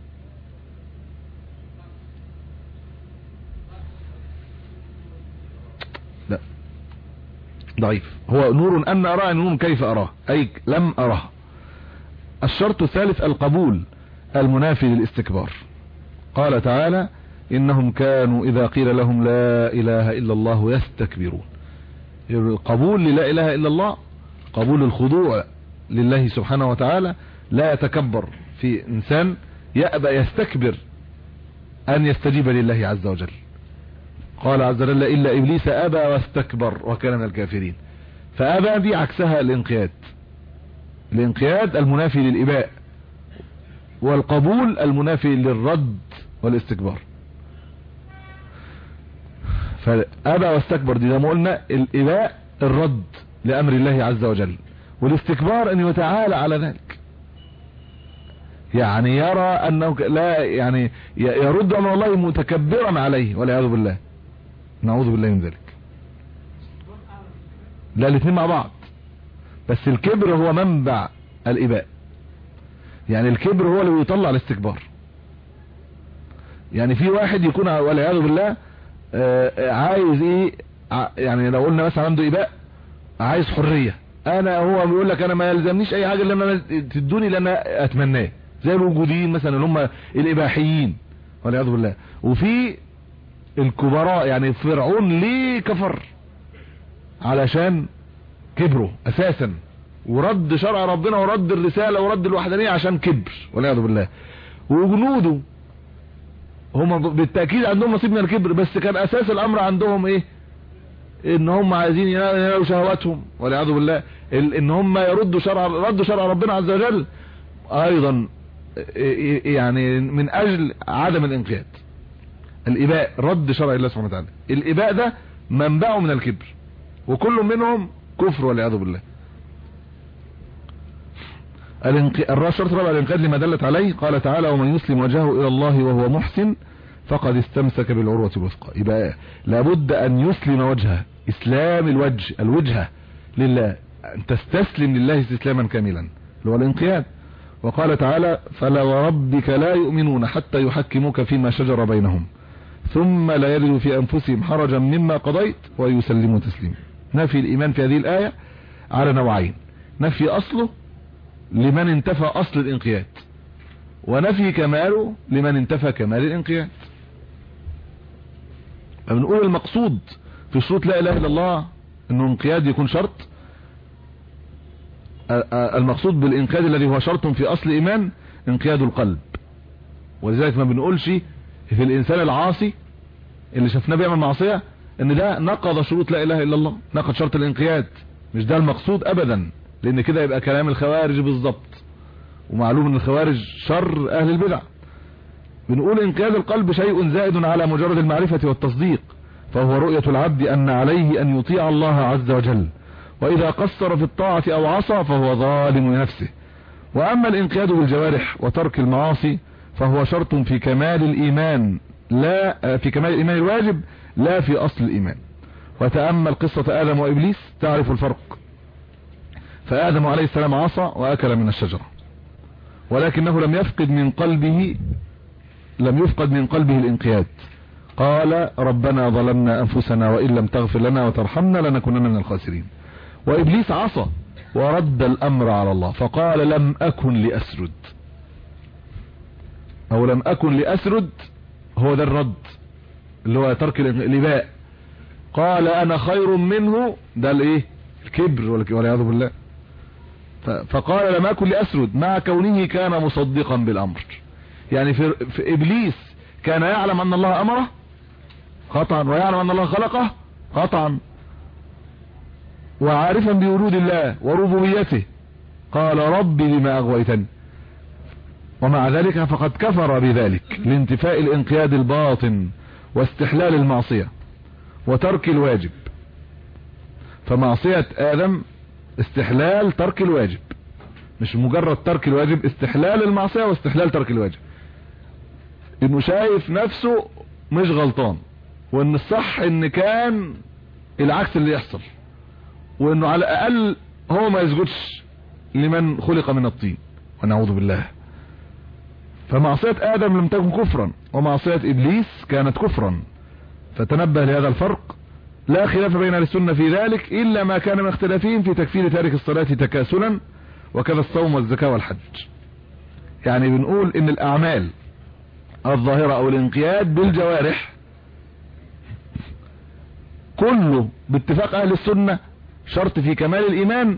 لا ضعيف. هو نور ان اراه، نور كيف اراه، اي لم اراه. الشرط الثالث القبول المنافي للاستكبار. قال تعالى انهم كانوا اذا قيل لهم لا اله الا الله يستكبرون. القبول للا اله الا الله قبول الخضوع لله سبحانه وتعالى، لا يتكبر في انسان يأبى يستكبر ان يستجيب لله عز وجل. قال عز وجل إلا إبليس أبى واستكبر وكان من الكافرين. فأبى دي عكسها الانقياد. الانقياد المنافي للإباء، والقبول المنافي للرد والاستكبار. فأبى واستكبر دي زي ما قلنا الإباء الرد لأمر الله عز وجل، والاستكبار أن يتعالى على ذلك، يعني يرى أنه لا يعني يرد أمر الله متكبرا عليه والعياذ بالله، نعوذ بالله من ذلك. لا الاثنين مع بعض، بس الكبر هو منبع الإباء، يعني الكبر هو اللي بيطلع الاستكبار. يعني في واحد يكون والعياذ بالله عايز ايه، يعني لو قلنا مثلا عنده إباء عايز حرية، انا هو بيقول لك انا ما يلزمنيش اي حاجة اللي انا تدوني اللي انا اتمناه، زي الوجوديين مثلا اللي هم الإباحيين والعياذ بالله. وفي الكبراء، يعني فرعون ليه كفر؟ علشان كبره اساسا، ورد شرع ربنا ورد الرسالة ورد الوحدانية عشان كبر والعياذ بالله. وجنوده هم بالتأكيد عندهم نصيب من الكبر، بس كان اساس الامر عندهم ايه؟ ان هم عايزين ينالوا شهواتهم والعياذ بالله، ان هم يردوا شرع ردوا شرع ربنا عز وجل ايضا، يعني من اجل عدم الانقياد. الاباء رد شرع الله سبحانه وتعالى، الاباء ده منبعه من الكبر، وكل منهم كفر والعياذ بالله. الشرط الرابع الانقياد لما دلت عليه، قال تعالى ومن يسلم وجهه الى الله وهو محسن فقد استمسك بالعروة الوثقى. يبقى لابد ان يسلم وجهه، اسلام الوجه الوجهة لله، ان تستسلم لله استسلاما كاملا اللي هو الانقياد. وقال تعالى فلا وربك لا يؤمنون حتى يحكموك فيما شجر بينهم ثم لا يجدوا في انفسهم حرجا مما قضيت ويسلموا تسليما. نفي الايمان في هذه الايه على نوعين، نفي اصله لمن انتفى اصل الانقياد، ونفي كماله لمن انتفى كمال الانقياد. بنقول المقصود في شروط لا اله الا الله انه انقياد يكون شرط، المقصود بالانقياد الذي هو شرط في اصل ايمان انقياد القلب. ولذلك ما بنقولش في الانسان العاصي اللي شفناه بيعمل معصية ان ده نقض شروط لا اله الا الله، نقض شرط الانقياد، مش ده المقصود ابدا، لان كده يبقى كلام الخوارج بالظبط، ومعلوم ان الخوارج شر اهل البدع. بنقول انقياد القلب شيء زائد على مجرد المعرفة والتصديق، فهو رؤية العبد ان عليه ان يطيع الله عز وجل، واذا قصر في الطاعة او عصى فهو ظالم لنفسه. واما الانقياد بالجوارح وترك المعاصي فهو شرط في كمال الايمان، لا في كمال الايمان الواجب لا في اصل الايمان. وتأمل قصة ادم وابليس تعرف الفرق. فادم عليه السلام عصى واكل من الشجرة، ولكنه لم يفقد من قلبه لم يفقد من قلبه الانقياد. قال ربنا ظلمنا انفسنا وان لم تغفر لنا وترحمنا لنكونن من الخاسرين. وابليس عصى ورد الامر على الله فقال لم اكن لاسرد، او لم اكن لاسرد، هو ده الرد اللي هو ترك الاباء. قال انا خير منه، ده الايه؟ الكبر والعياذ بالله. فقال لم اكن لاسرد مع كونه كان مصدقا بالامر. يعني في, في ابليس كان يعلم ان الله امره قطعا، ويعلم ان الله خلقه قطعا، وعارفا بوجود الله وربوبيته، قال ربي لما اغويتني، ومع ذلك فقد كفر بذلك لانتفاء الانقياد الباطن واستحلال المعصية وترك الواجب. فمعصية ادم استحلال ترك الواجب، مش مجرد ترك الواجب، استحلال المعصية واستحلال ترك الواجب، انه شايف نفسه مش غلطان، وان الصح ان كان العكس اللي يحصل، وانه على الاقل هو ما يسجدش لمن خلق من الطين ونعوذ بالله. فمعصية ادم لم تكن كفرا، ومعصية ابليس كانت كفرا. فتنبه لهذا الفرق، لا خلاف بين السنة في ذلك الا ما كان من اختلافهم في تكفير تارك الصلاة تكاسلا، وكذا الصوم والزكاة والحج. يعني بنقول ان الاعمال الظاهرة او الانقياد بالجوارح كله باتفاق اهل السنة شرط في كمال الايمان،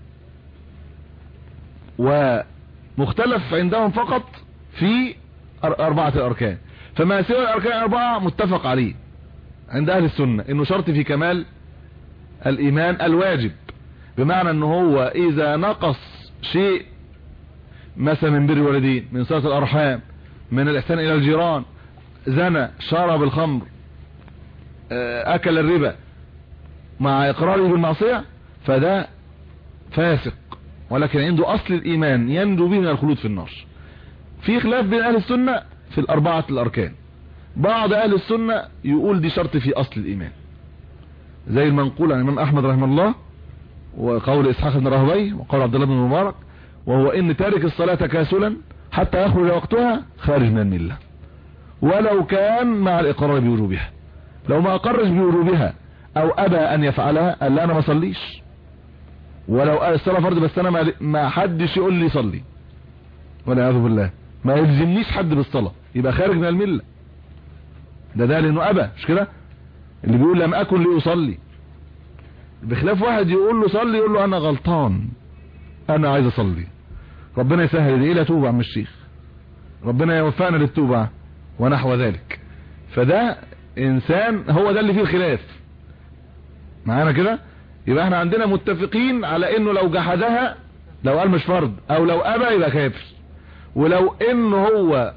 ومختلف عندهم فقط في اربعة الاركان. فما سوى الاركان الاربعة متفق عليه، عند اهل السنة انه شرط في كمال الايمان الواجب، بمعنى انه هو اذا نقص شيء مثلا من بر الوالدين، من صلة الارحام، من الاحسان الى الجيران، زنى، شرب الخمر، اكل الربا، مع اقراره بالمعصية، فده فاسق، ولكن عنده اصل الايمان ينجو به من الخلود في النار. في خلاف بين اهل السنة في الاربعة الاركان. بعض اهل السنة يقول دي شرط في اصل الايمان، زي المنقول عن الامام احمد رحمه الله، وقول اسحاق بن راهويه، وقول عبد الله بن مبارك، وهو ان تارك الصلاة تكاسلا حتى يخرج وقتها خارج من الملة، ولو كان مع الاقرار بوجوبها. لو ما اقرش بوجوبها او ابى ان يفعلها قال لا انا ما صليش، ولو الصلاة فرض بس انا ما حدش يقول لي صلي، والعياذ بالله، ما يلزمنيش حد بالصلاة، يبقى خارج من الملة. ده ده لانه ابى، مش كده؟ اللي بيقول لم اكن لأصلي، بخلاف واحد يقول له صلي يقول له انا غلطان، انا عايز اصلي، ربنا يسهل لي، لا توبة عم الشيخ، ربنا يوفقنا للتوبة ونحو ذلك. فده انسان هو ده اللي فيه الخلاف معانا كده. يبقى احنا عندنا متفقين على انه لو جحدها، لو قال مش فرض، او لو ابى يبقى كافر. ولو انه هو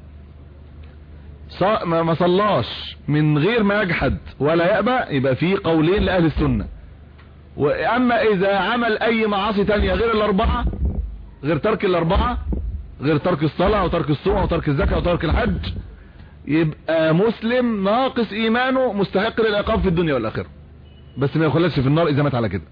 ما صلاش من غير ما يجحد ولا يأبى، يبقى فيه قولين لأهل السنة. واما اذا عمل اي معاصي تانية غير الاربعة، غير ترك الاربعة، غير ترك الصلاة او ترك الصوم او ترك الزكاة او ترك الحج، يبقى مسلم ناقص ايمانه مستحق للعقاب في الدنيا والاخرة، بس ما يخلدش في النار اذا مات على كده.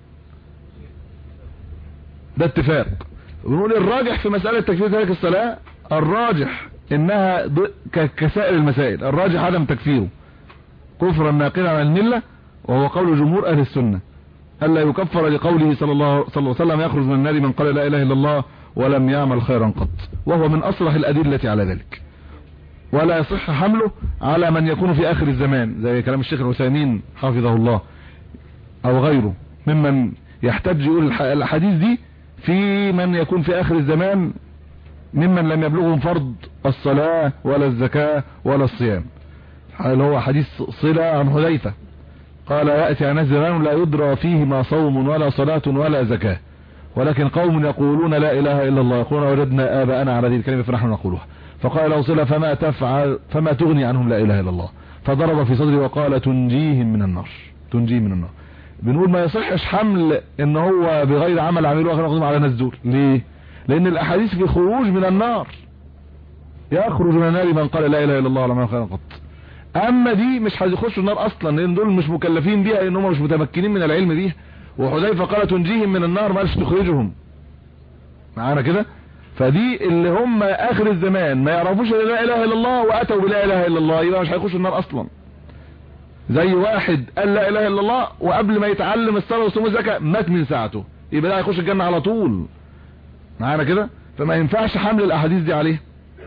ده اتفاق. ونقول الراجح في مسألة تكفير تارك الصلاة، الراجح انها كسائر المسائل، الراجح عدم تكفيره كفرا ناقلا عن الملة، وهو قول جمهور اهل السنة الا يكفر لقوله صلى الله عليه وسلم يخرج من النار من قال لا اله الا الله ولم يعمل خيرا قط، وهو من اصلح الادلة على ذلك. ولا يصح حمله على من يكون في اخر الزمان، زي كلام الشيخ العثيمين حفظه الله او غيره ممن يحتاج يقول الحديث دي في من يكون في اخر الزمان ممن لم يبلغهم فرض الصلاة ولا الزكاة ولا الصيام، اللي هو حديث صلة عن حذيفة قال يأتي عن زمان لا يدرى فيه ما صوم ولا صلاة ولا زكاة، ولكن قوم يقولون لا اله الا الله، يقولون وجدنا آباءنا على هذه الكلمة فنحن نقولها، فقال لو صلة فما تفعل فما تغني عنهم لا اله الا الله، فضرب في صدري وقال تنجيهم من النار، تنجيهم من النار. بنقول ما يصحش حمل ان هو بغير عمل عملوه اخر نقدم على نزول. ليه؟ لان الاحاديث في خروج من النار، يخرج من النار من قال لا اله الا الله ولم يعمل خيرا قط. اما دي مش هيخشوا النار اصلا، لان دول مش مكلفين بيها، لان هم مش متمكنين من العلم بيها. وحذيفه قال تنجيهم من النار، ما قالش تخرجهم معانا كده. فدي اللي هم اخر الزمان ما يعرفوش لا اله الا الله واتوا بلا اله الا الله، يبقى مش هيخشوا النار اصلا. زي واحد قال لا اله الا الله وقبل ما يتعلم الصلاه والصوم والزكاه مات من ساعته، يبقى ده هيخش الجنه على طول معانا كده. فما ينفعش حمل الاحاديث دي عليه.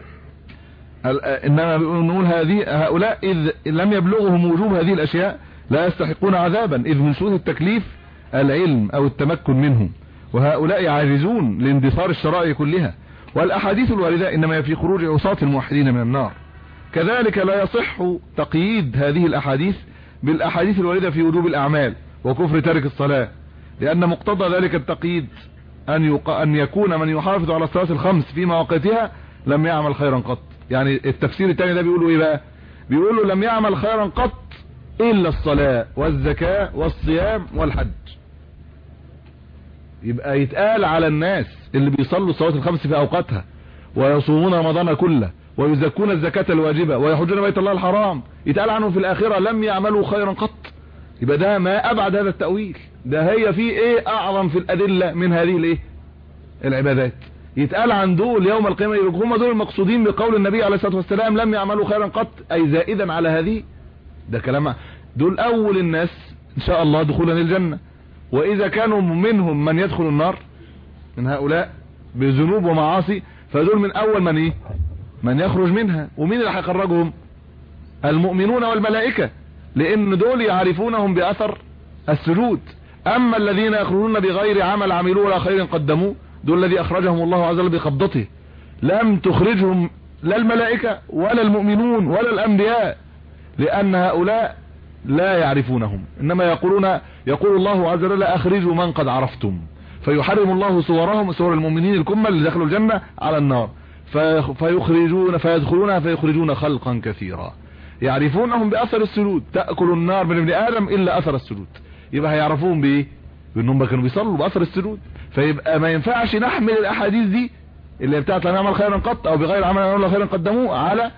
انما نقول هذه هؤلاء اذ لم يبلغهم وجوب هذه الاشياء لا يستحقون عذابا، اذ من شروط التكليف العلم او التمكن منهم، وهؤلاء عاجزون لاندثار الشرائع كلها. والاحاديث الواردة انما في خروج عصاة الموحدين من النار. كذلك لا يصح تقييد هذه الاحاديث بالاحاديث الواردة في وجوب الاعمال وكفر تارك الصلاة، لان مقتضى ذلك التقييد ان, يق... أن يكون من يحافظ على الصلاة الخمس في مواقيتها لم يعمل خيرا قط. يعني التفسير الثاني ده بيقولوا ايه بقى؟ بيقولوا لم يعمل خيرا قط الا الصلاة والزكاة والصيام والحج. يبقى يتقال على الناس اللي بيصلوا الصلوات الخمس في اوقاتها ويصومون رمضان كله ويزكون الزكاة الواجبة ويحجون بيت الله الحرام، يتقال عنهم في الاخرة لم يعملوا خيرا قط. يبقى ده ما ابعد هذا التأويل، ده هي فيه ايه اعظم في الادلة من هذه الايه العبادات. يتقال عن دول يوم القيامة هم دول المقصودين بقول النبي عليه الصلاة والسلام لم يعملوا خيرا قط، اي زائدا على هذه. ده كلام دول اول الناس ان شاء الله دخولا الجنة. واذا كانوا منهم من يدخل النار من هؤلاء بذنوب ومعاصي، فدول من اول من ايه من يخرج منها. ومين اللي هيخرجهم؟ المؤمنون والملائكة، لان دول يعرفونهم باثر السجود. اما الذين يخرجون بغير عمل عملوه ولا خير قدموه، دول الذي اخرجهم الله عز وجل بقبضته، لم تخرجهم لا الملائكة ولا المؤمنون ولا الانبياء، لان هؤلاء لا يعرفونهم، انما يقولون يقول الله عز وجل اخرجوا من قد عرفتم، فيحرم الله صورهم صور المؤمنين الكمل اللي دخلوا الجنة على النار، فيخرجون فيدخلونها فيخرجون خلقا كثيرا يعرفونهم بأثر السجود، تأكل النار من ابن آدم إلا أثر السجود. يبقى هيعرفوهم بإيه؟ بأنهم كانوا بيصلوا بأثر السجود. فيبقى ما ينفعش نحمل الأحاديث دي اللي بتاعت لم يعمل خيرا قط أو بغير عمل يعمل خيرا قدموه على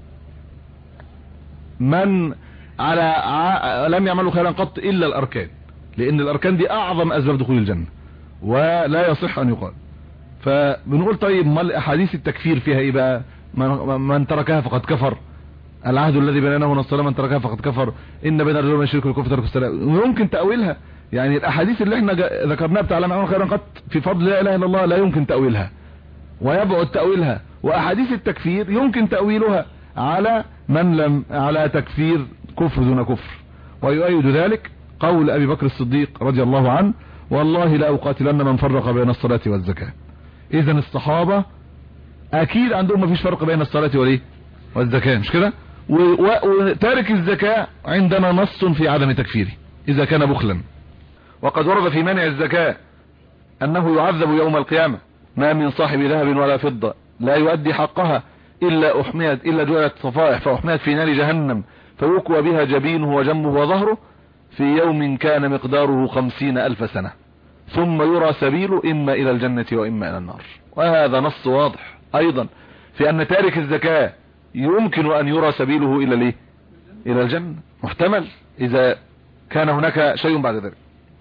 من على ع... لم يعملوا خيرا قط إلا الأركان، لأن الأركان دي أعظم أسباب دخول الجنة ولا يصح أن يقال. فبنقول طيب ما الأحاديث التكفير فيها إيه بقى؟ من, من تركها فقد كفر، العهد الذي بيننا وبين الصلاة من تركها فقد كفر، إن بين الرجل والشرك والكفر ترك الصلاة. ويمكن تأويلها، يعني الأحاديث اللي احنا ذكرناها بتاع لم يعمل خيرا قط في فضل لا إله إلا الله لا يمكن تأويلها ويبعد تأويلها، وأحاديث التكفير يمكن تأويلها على من لم على تكفير كفر دون كفر. ويؤيد ذلك قول أبي بكر الصديق رضي الله عنه: والله لا أقاتلن من فرق بين الصلاة والزكاة. إذا الصحابة أكيد عندهم ما فيش فرق بين الصلاة والإيه والزكاة، مش كده؟ وتارك الزكاة عندنا نص في عدم تكفيره إذا كان بخلا. وقد ورد في منع الزكاة أنه يعذب يوم القيامة: ما من صاحب ذهب ولا فضة لا يؤدي حقها إلا أحميت إلا جعلت صفائح فأحميت في نار جهنم فيكوى بها جبينه وجنبه وظهره في يوم كان مقداره خمسين ألف سنة ثم يرى سبيله إما إلى الجنة وإما إلى النار. وهذا نص واضح أيضا في أن تارك الزكاة يمكن أن يرى سبيله إلى ليه إلى الجنة، محتمل إذا كان هناك شيء بعد ذلك.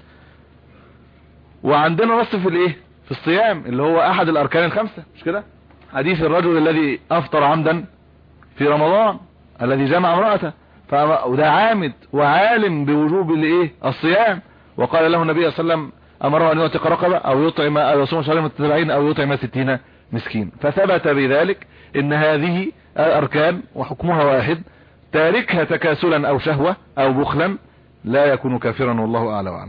وعندنا نص في الايه في الصيام اللي هو احد الاركان الخمسة، مش كده؟ حديث الرجل الذي افطر عمدا في رمضان الذي جمع امرأته، وده عامد وعالم بوجوب الايه الصيام، وقال له النبي صلى الله عليه وسلم امره ان يعتق رقبة او يطعم او يصوم شهرين متتابعين او يطعم ستين مسكين. فثبت بذلك ان هذه الاركان وحكمها واحد، تاركها تكاسلا او شهوة او بخلا لا يكون كافرا والله اعلى وأعلم.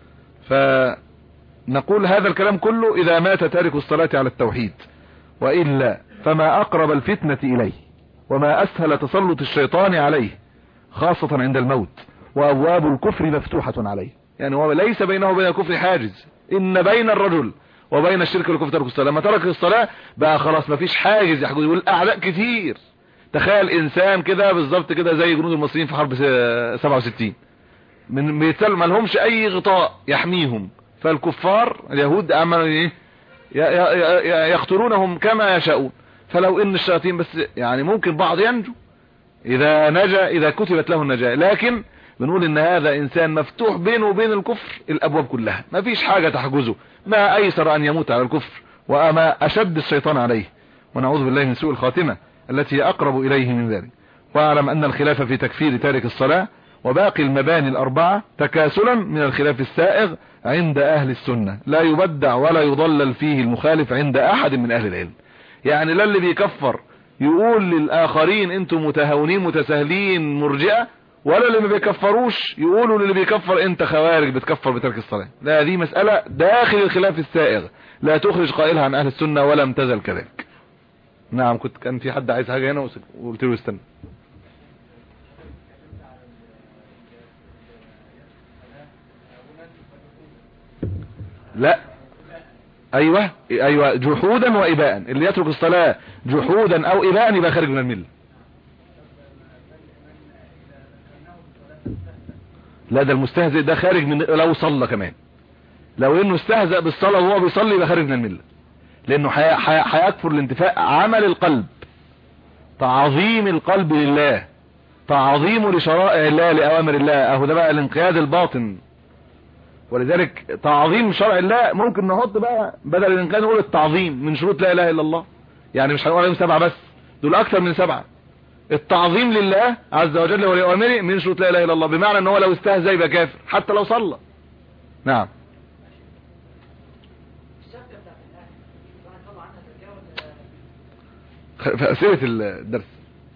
فنقول هذا الكلام كله اذا مات تارك الصلاة على التوحيد، وإلا فما اقرب الفتنة اليه وما اسهل تسلط الشيطان عليه خاصة عند الموت، وابواب الكفر مفتوحة عليه. يعني هو ليس بينه وبين الكفر حاجز، ان بين الرجل وبين الشرك والكفر ترك الصلاة. لما ترك الصلاة بقى خلاص مفيش حاجز يحجز، والاعداء كتير. تخيل انسان كده بالظبط كده زي جنود المصريين في حرب سبعة وستين، من بيتسلم ما لهمش اي غطاء يحميهم، فالكفار اليهود عملوا ايه؟ يقتلونهم كما يشاءون. فلو ان الشياطين بس يعني ممكن بعض ينجو اذا نجا، اذا كتبت له النجاة، لكن بنقول ان هذا انسان مفتوح بينه وبين الكفر الابواب كلها، ما فيش حاجة تحجزه، ما ايسر ان يموت على الكفر وما اشد الشيطان عليه، ونعوذ بالله من سوء الخاتمة التي هي اقرب اليه من ذلك. واعلم ان الخلاف في تكفير تارك الصلاة وباقي المباني الاربعة تكاسلا من الخلاف السائغ عند اهل السنة، لا يبدع ولا يضلل فيه المخالف عند احد من اهل العلم. يعني لا اللي بيكفر يقول للاخرين انتم متهاونين متساهلين مرجئة، ولا اللي ما بيكفروش يقولوا للي بيكفر انت خوارج بتكفر بترك الصلاة. لا، دي مسألة داخل الخلاف السائغ لا تخرج قائلها عن اهل السنة ولم تزل كذلك. نعم، كنت كان في حد عايز حاجة هنا وقلت له استنى. لا، ايوه ايوه جحودا واباء، اللي يترك الصلاة جحودا او اباء يبقى خارج من المله. لا، ده المستهزئ ده خارج من، لو صلى كمان، لو انه استهزأ بالصلاة وهو بيصلي يبقى خارج من المله، لانه هيكفر لانتفاء عمل القلب، تعظيم القلب لله، تعظيمه لشرائع الله لأوامر الله، اهو ده بقى الانقياد الباطن. ولذلك تعظيم شرع الله ممكن نحط بقى بدل الانقياد نقول التعظيم من شروط لا اله الا الله، يعني مش هنقول عليهم سبعة بس، دول اكثر من سبعة. التعظيم لله عز وجل ولأوامره من شروط لا اله الا الله، بمعنى ان هو لو استهزأ يبقى كافر حتى لو صلى. نعم. في أسئلة الدرس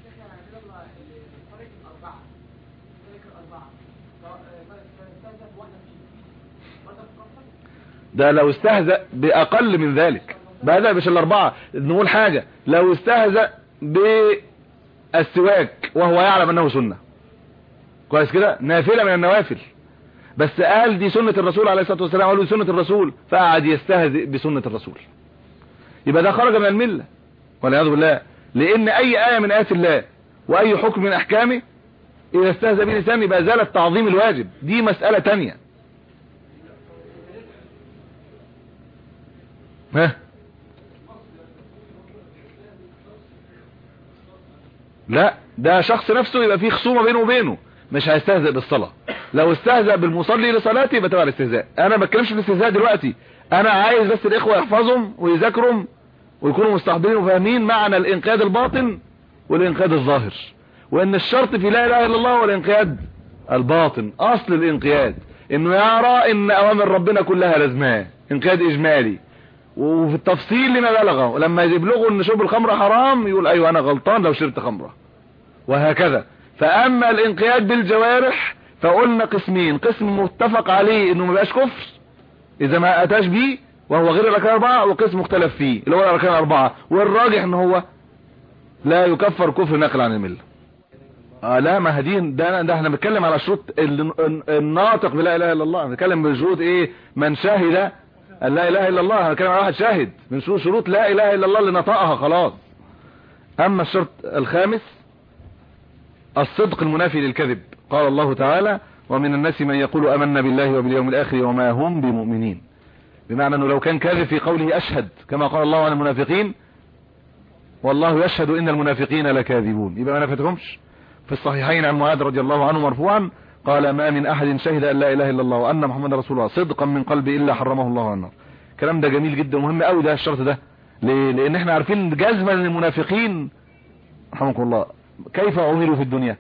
ده لو استهزأ بأقل من ذلك، بهذا مش الأربعة. نقول حاجة، لو استهزأ بالسواك وهو يعلم أنه سنة، كويس كده، نافلة من النوافل، بس قال دي سنة الرسول عليه الصلاة والسلام، قالوا دي سنة الرسول، فقعد يستهزئ بسنة الرسول، يبقى ده خرج من الملة والعياذ بالله. لان اي آية من آيات الله واي حكم من احكامه اذا استهزأ به الانسان يبقى زالت تعظيم الواجب، دي مسألة تانية. ها لا، ده شخص نفسه يبقى فيه خصومة بينه وبينه، مش هيستهزئ بالصلاة. لو استهزأ بالمصلي لصلاته يبقى تبع الاستهزاء. انا ما بتكلمش في الاستهزاء دلوقتي، انا عايز بس الاخوة يحفظهم ويذاكرهم ويكونوا مستحضرين وفاهمين معنى الانقياد الباطن والانقياد الظاهر، وان الشرط في لا اله الا الله هو الانقياد الباطن. اصل الانقياد انه يرى ان اوامر ربنا كلها لازماه، انقياد اجمالي، وفي التفصيل لما بلغه، لما يبلغوا ان شرب الخمر حرام يقول ايوه انا غلطان لو شربت خمره، وهكذا. فاما الانقياد بالجوارح فقلنا قسمين، قسم متفق عليه انه ما بقاش كفر اذا ما اتاش بيه وهو غير الاركان الاربعه، وقسم مختلف فيه اللي هو الاركان الاربعه، والراجح ان هو لا يكفر كفر نقل عن المله. اه لا، ما هدين ده, ده احنا بنتكلم على شروط الناطق بلا اله الا الله، بنتكلم بشروط ايه؟ من شهد ان لا اله الا الله، هنتكلم على واحد شاهد من شروط شروط لا اله الا الله اللي نطقها خلاص. اما الشرط الخامس الصدق المنافي للكذب، قال الله تعالى ومن الناس من يقول امنا بالله وباليوم الاخر وما هم بمؤمنين، بمعنى انه لو كان كاذب في قوله اشهد كما قال الله عن المنافقين والله يشهد ان المنافقين لكاذبون، يبقى ما نفتهمش. في الصحيحين عن معاذ رضي الله عنه مرفوعا قال ما من احد شهد ان لا اله الا الله وان محمد رسول الله صدقا من قلبه الا حرمه الله على النار. الكلام ده جميل جدا ومهم قوي ده الشرط ده. ليه؟ لان احنا عارفين جزما ان المنافقين رحمكم الله كيف عملوا في الدنيا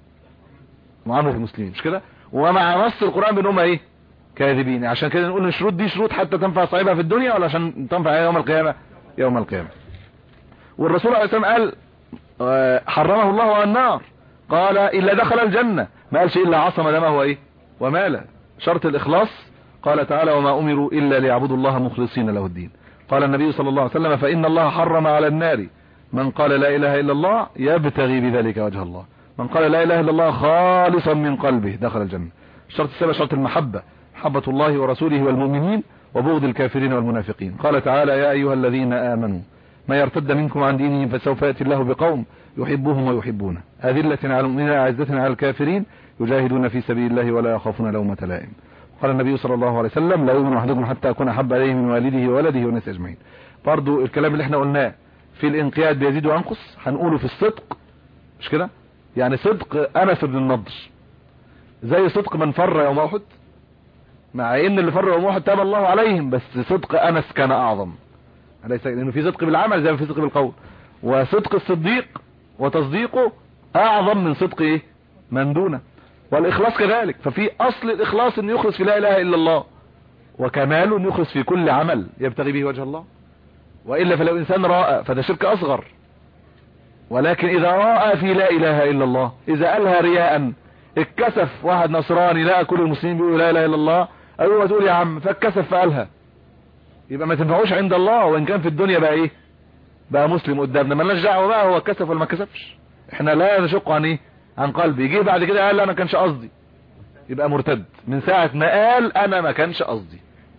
معاملة المسلمين، مش كده؟ ومع نص القرآن بانهم ايه؟ كاذبين. عشان كده نقول الشروط دي شروط حتى تنفع صاحبها في الدنيا ولا عشان تنفع يوم القيامة؟ يوم القيامة. والرسول عليه الصلاة والسلام قال حرمه الله على النار، قال إلا دخل الجنة، ما قالش إلا عصم دمه وإيه وماله. شرط الإخلاص قال تعالى وما أمروا إلا ليعبدوا الله مخلصين له الدين. قال النبي صلى الله عليه وسلم فإن الله حرم على النار من قال لا إله إلا الله يبتغي بذلك وجه الله، من قال لا إله إلا الله خالصا من قلبه دخل الجنة. الشرط السابع شرط المحبة، محبة الله ورسوله والمؤمنين وبغض الكافرين والمنافقين. قال تعالى يا أيها الذين آمنوا ما يرتد منكم عن دينهم فسوف يأتي الله بقوم يحبهم ويحبونه أذلة على المؤمنين أعزة على الكافرين يجاهدون في سبيل الله ولا يخافون لومة لائم. قال النبي صلى الله عليه وسلم لا يؤمن أحدكم حتى أكون أحب عليه من والده وولده والناس أجمعين. برضو الكلام اللي احنا قلناه في الانقياد بيزيد وينقص هنقوله في الصدق، مش كده؟ يعني صدق أنس بن النضر زي صدق من فر يوم أحد، مع ان اللي فر يوم أحد تاب الله عليهم، بس صدق أنس كان أعظم، لأنه في صدق بالعمل زي ما في صدق بالقول. وصدق الصديق وتصديقه أعظم من صدق إيه؟ من دونه. والإخلاص كذلك، ففي أصل الإخلاص أن يخلص في لا إله إلا الله، وكماله أن يخلص في كل عمل يبتغي به وجه الله، وإلا فلو إنسان راء فده شرك أصغر. ولكن إذا راء في لا إله إلا الله، إذا قالها رياء، اتكسف واحد نصراني لقى كل المسلمين بيقولوا لا إله إلا الله، قالوا ما تقول يا عم، فاتكسف فقالها، يبقى ما تنفعوش عند الله. وإن كان في الدنيا بقى إيه؟ بقى مسلم قدامنا، ما لناش دعوه بقى هو كسف ولا ما كسفش، احنا لا نشق عن ايه؟ عن قلبي. يجي بعد كده قال انا ما كانش قصدي، يبقى مرتد من ساعه ما قال انا ما كانش قصدي.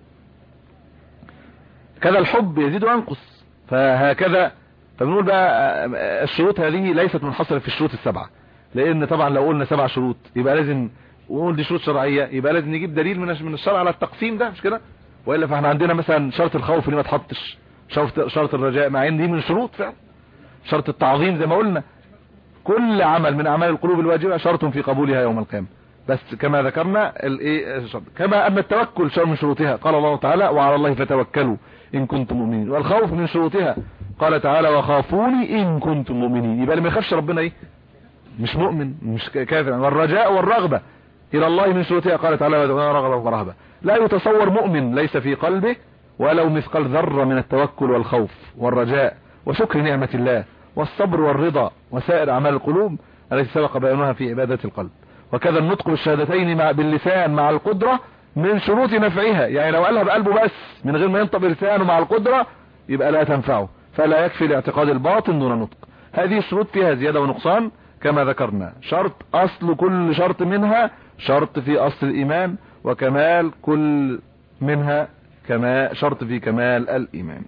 كذا الحب يزيد وينقص، فهكذا. فبنقول بقى الشروط هذه ليست منحصره في الشروط السبعه، لان طبعا لو قلنا سبع شروط يبقى لازم ونقول دي شروط شرعيه، يبقى لازم نجيب دليل من من الشرع على التقسيم ده، مش كده؟ والا فاحنا عندنا مثلا شرط الخوف اللي ما اتحطش، شرط شرط الرجاء مع ان دي من الشروط فعلا، شرط التعظيم زي ما قلنا. كل عمل من اعمال القلوب الواجبه شرط في قبولها يوم القيامه، بس كما ذكرنا الايه كما ان التوكل شرط من شروطها، قال الله تعالى وعلى الله فتوكلوا ان كنتم مؤمنين. والخوف من شروطها، قال تعالى وخافوني ان كنتم مؤمنين. يبقى اللي ما يخافش ربنا ايه؟ مش مؤمن، مش كافر. والرجاء والرغبه الى الله من شروطها، قال تعالى رغبه ورهبه. لا يتصور مؤمن ليس في قلبه ولو مثقال ذرة من التوكل والخوف والرجاء وشكر نعمة الله والصبر والرضا وسائر أعمال القلوب التي سبق بيانها في عبادة القلب. وكذا النطق بالشهادتين مع باللسان مع القدرة من شروط نفعها، يعني لو قالها بقلبه بس من غير ما ينطق بلسانه مع القدرة يبقى لا تنفعه، فلا يكفي لاعتقاد الباطن دون نطق. هذه الشروط فيها زيادة ونقصان كما ذكرنا. شرط أصل كل شرط منها شرط في أصل الإيمان، وكمال كل منها كما شرط في كمال الإيمان.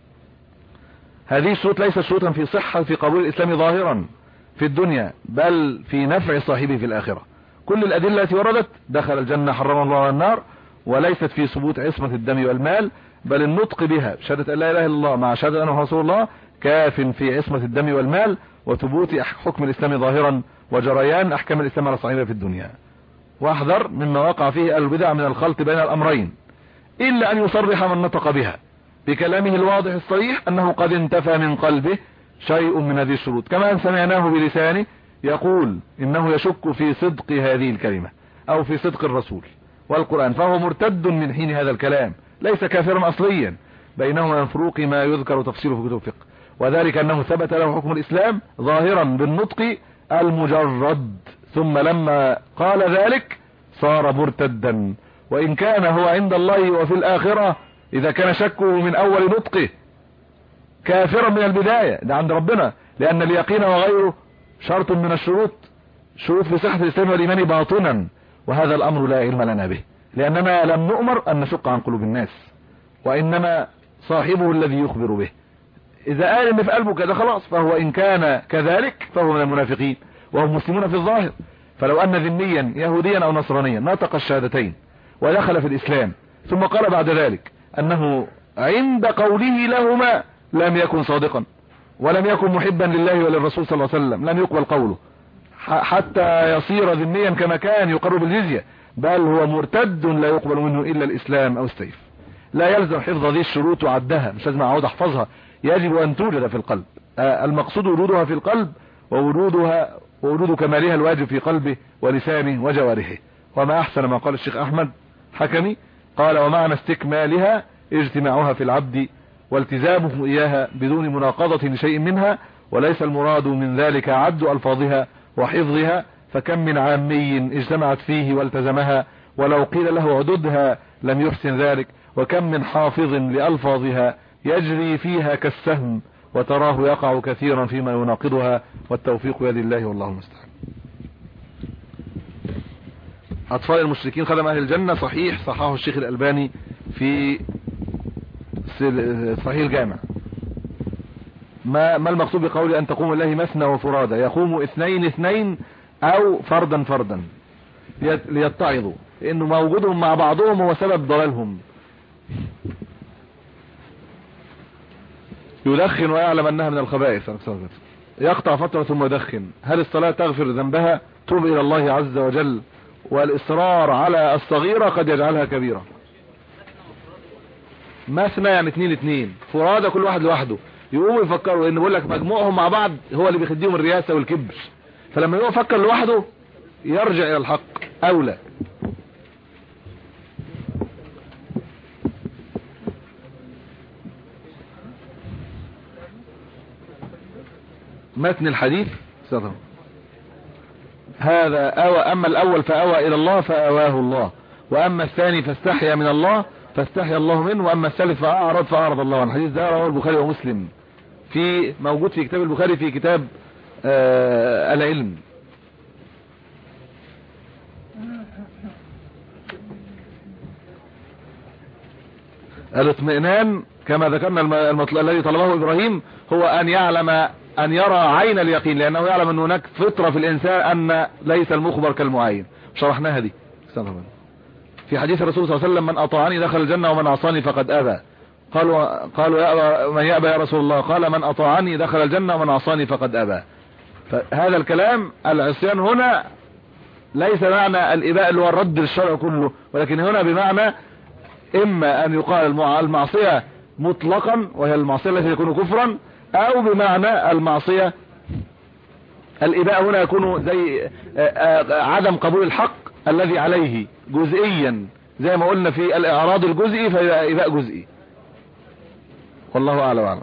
هذه الشروط ليست شروطا في صحة في قبول الإسلام ظاهرا في الدنيا، بل في نفع صاحبه في الآخرة. كل الأدلة التي وردت دخل الجنة حرم الله على النار، وليست في ثبوت عصمة الدم والمال، بل النطق بها شهادة أن لا إله إلا الله مع شهادة أنه رسول الله كاف في عصمة الدم والمال وثبوت حكم الإسلام ظاهرا وجريان أحكام الإسلام على صاحبه في الدنيا. واحذر مما وقع فيه أهل البدع من الخلط بين الأمرين، إلا أن يصرح من نطق بها بكلامه الواضح الصريح أنه قد انتفى من قلبه شيء من هذه الشروط، كما أن سمعناه بلسانه يقول إنه يشك في صدق هذه الكلمة أو في صدق الرسول والقرآن، فهو مرتد من حين هذا الكلام، ليس كافرا أصليا، بينهما من فروق ما يذكر تفسيره في كتب الفقه، وذلك أنه ثبت له حكم الإسلام ظاهرا بالنطق المجرد، ثم لما قال ذلك صار مرتدا، وإن كان هو عند الله وفي الآخرة إذا كان شكه من أول نطقه كافرا من البداية ده عند ربنا، لأن اليقين وغيره شرط من الشروط، شروط في صحة الإسلام والإيمان باطنا، وهذا الأمر لا علم لنا به، لأننا لم نؤمر أن نشق عن قلوب الناس، وإنما صاحبه الذي يخبر به. إذا قال إن في قلبه كذا خلاص، فهو إن كان كذلك فهو من المنافقين وهم مسلمون في الظاهر. فلو أن ذميا يهوديا أو نصرانيا نطق الشهادتين ودخل في الإسلام ثم قال بعد ذلك أنه عند قوله لهما لم يكن صادقا ولم يكن محبا لله وللرسول صلى الله عليه وسلم، لم يقبل قوله حتى يصير ذميا كما كان يقرب الجزية، بل هو مرتد لا يقبل منه إلا الإسلام أو السيف. لا يلزم حفظ هذه الشروط وعدها، مش لازم أعود أحفظها، يجب أن توجد في القلب. المقصود وجودها في القلب، ووجودها ووجود كمالها الواجب في قلبه ولسانه وجوارحه. وما أحسن ما قال الشيخ أحمد حكمي، قال ومعنى استكمالها اجتماعها في العبد والتزامه إياها بدون مناقضة لشيء منها، وليس المراد من ذلك عد ألفاظها وحفظها، فكم من عامي اجتمعت فيه والتزمها ولو قيل له عددها لم يحسن ذلك، وكم من حافظ لألفاظها يجري فيها كالسهم وتراه يقع كثيرا فيما يناقضها، والتوفيق يد الله والله المستعان. أطفال المشركين خدم أهل الجنة صحيح، صححه الشيخ الألباني في صحيح الجامع. ما ما المقصود بقوله أن تقوم الله مثنى وفرادى؟ يقوم اثنين اثنين أو فردا فردا ليتعظوا، لأنه موجودهم مع بعضهم هو سبب ضلالهم. يدخن ويعلم أنها من الخبائث، يقطع فترة ثم يدخن، هل الصلاة تغفر ذنبها؟ توب إلى الله عز وجل، والإصرار على الصغيرة قد يجعلها كبيرة. مثنى يعني اتنين اتنين، فرادى كل واحد لوحده، يقوموا يفكروا ان بقول لك مجموعهم مع بعض هو اللي بيخديهم الرياسة والكبر، فلما يقوم يفكر لوحده يرجع الى الحق اولى. متن الحديث هذا أوى، أما الأول فأوى إلى الله فأواه الله، وأما الثاني فاستحيا من الله فاستحيا الله منه، وأما الثالث فأعرض فأعرض الله عنه. الحديث ده رواه البخاري ومسلم، في موجود في كتاب البخاري في كتاب آه العلم. الاطمئنان كما ذكرنا المطلب الذي طلبه إبراهيم هو أن يعلم أن يرى عين اليقين، لأنه يعلم أن هناك فطرة في الإنسان أن ليس المخبر كالمعين، شرحناها دي في حديث الرسول صلى الله عليه وسلم: من أطاعني دخل الجنة ومن عصاني فقد أبى. قالوا قالوا يا من يأبى يا رسول الله؟ قال: من أطاعني دخل الجنة ومن عصاني فقد أبى. فهذا الكلام العصيان هنا ليس معنى الإباء اللي هو الرد للشرع كله، ولكن هنا بمعنى إما أن يقال المعصية مطلقا وهي المعصية التي تكون كفرا، أو بمعنى المعصية الإباء هنا يكون زي عدم قبول الحق الذي عليه جزئيا، زي ما قلنا في الإعراض الجزئي فيبقى إباء جزئي. والله أعلم وأعلم.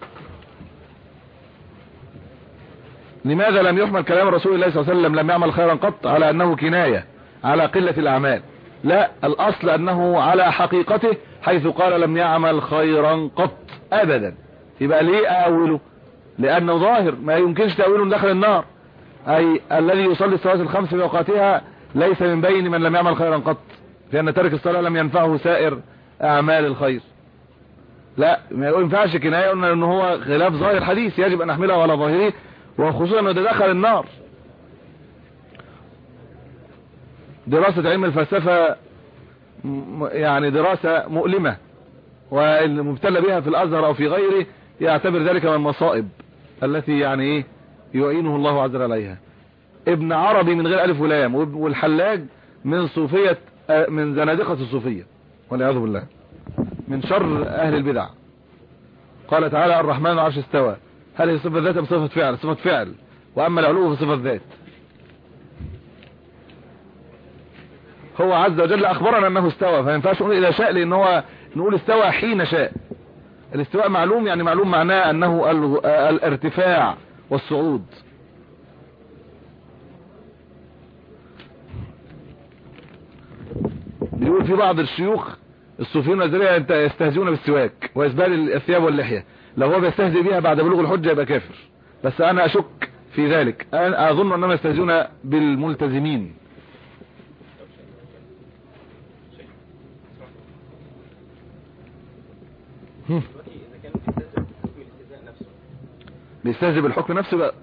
لماذا لم يحمل كلام رسول الله صلى الله عليه وسلم لم يعمل خيرا قط على أنه كناية على قلة الأعمال؟ لا، الأصل أنه على حقيقته، حيث قال لم يعمل خيرا قط أبدا. يبقى ليه أأوله؟ لأنه ظاهر ما يمكنش تأويله داخل النار. أي الذي يصلي الصلاة الخمس في أوقاتها ليس من بين من لم يعمل خيرا قط، لأن ترك الصلاة لم ينفعه سائر أعمال الخير. لا ما ينفعش كناية، قلنا ان هو خلاف ظاهر الحديث، يجب ان نحمله على ظاهره، وخصوصا انه دخل النار. دراسة علم الفلسفة يعني دراسة مؤلمة، والمبتلى بها في الازهر او في غيره يعتبر ذلك من المصائب التي يعني ايه يعينه الله عز وجل عليها. ابن عربي من غير الف ولام، والحلاج من صوفية من زنادقة الصوفية والعياذ بالله، من شر اهل البدع. قال تعالى الرحمن على العرش استوى، هل هي صفة ذات ام صفة فعل؟ صفة فعل، واما العلو فصفة ذات. هو عز وجل اخبرنا انه استوى، فما ينفعش نقول اذا شاء، لان هو نقول استوى حين شاء. الاستواء معلوم، يعني معلوم معناه انه الارتفاع والصعود. بيقول في بعض الشيوخ الصوفيين والازلية يستهزئون بالسواك واسبال الثياب واللحية، لو هو بيستهزئ بها بعد بلوغ الحجة يبقى كافر، بس انا اشك في ذلك، انا اظن انهم يستهزئون بالملتزمين. بيستهزئ بالحكم نفسه بقى.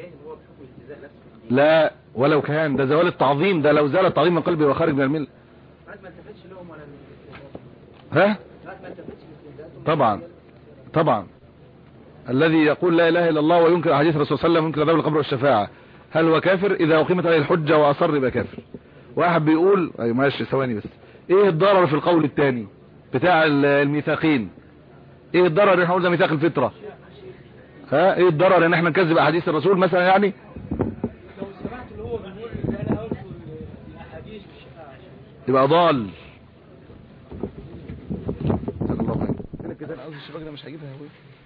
لا ولو كان ده زوال التعظيم، ده لو زال التعظيم من قلبه وخارج من المله. ها طبعا طبعا الذي يقول لا اله الا الله وينكر حديث الرسول صلى الله عليه وسلم وينكر عذاب القبر والشفاعه، هل هو كافر؟ اذا اقيمت عليه الحجه واصر يبقى كافر. واحد بيقول ايوه ماشي ثواني بس، ايه الضرر في القول الثاني بتاع الميثاقين؟ ايه الضرر ان احنا قلنا ميثاق الفطره؟ ها ايه الضرر ان احنا نكذب احاديث الرسول مثلا؟ يعني
لو سمعت اللي هو بيقول ان انا اوصل الاحاديث بالشفاعه
يبقى ضال. جزاك الله خير. فين الكتاب؟ عاوز الشباك ده مش هجيبها يا ابوي.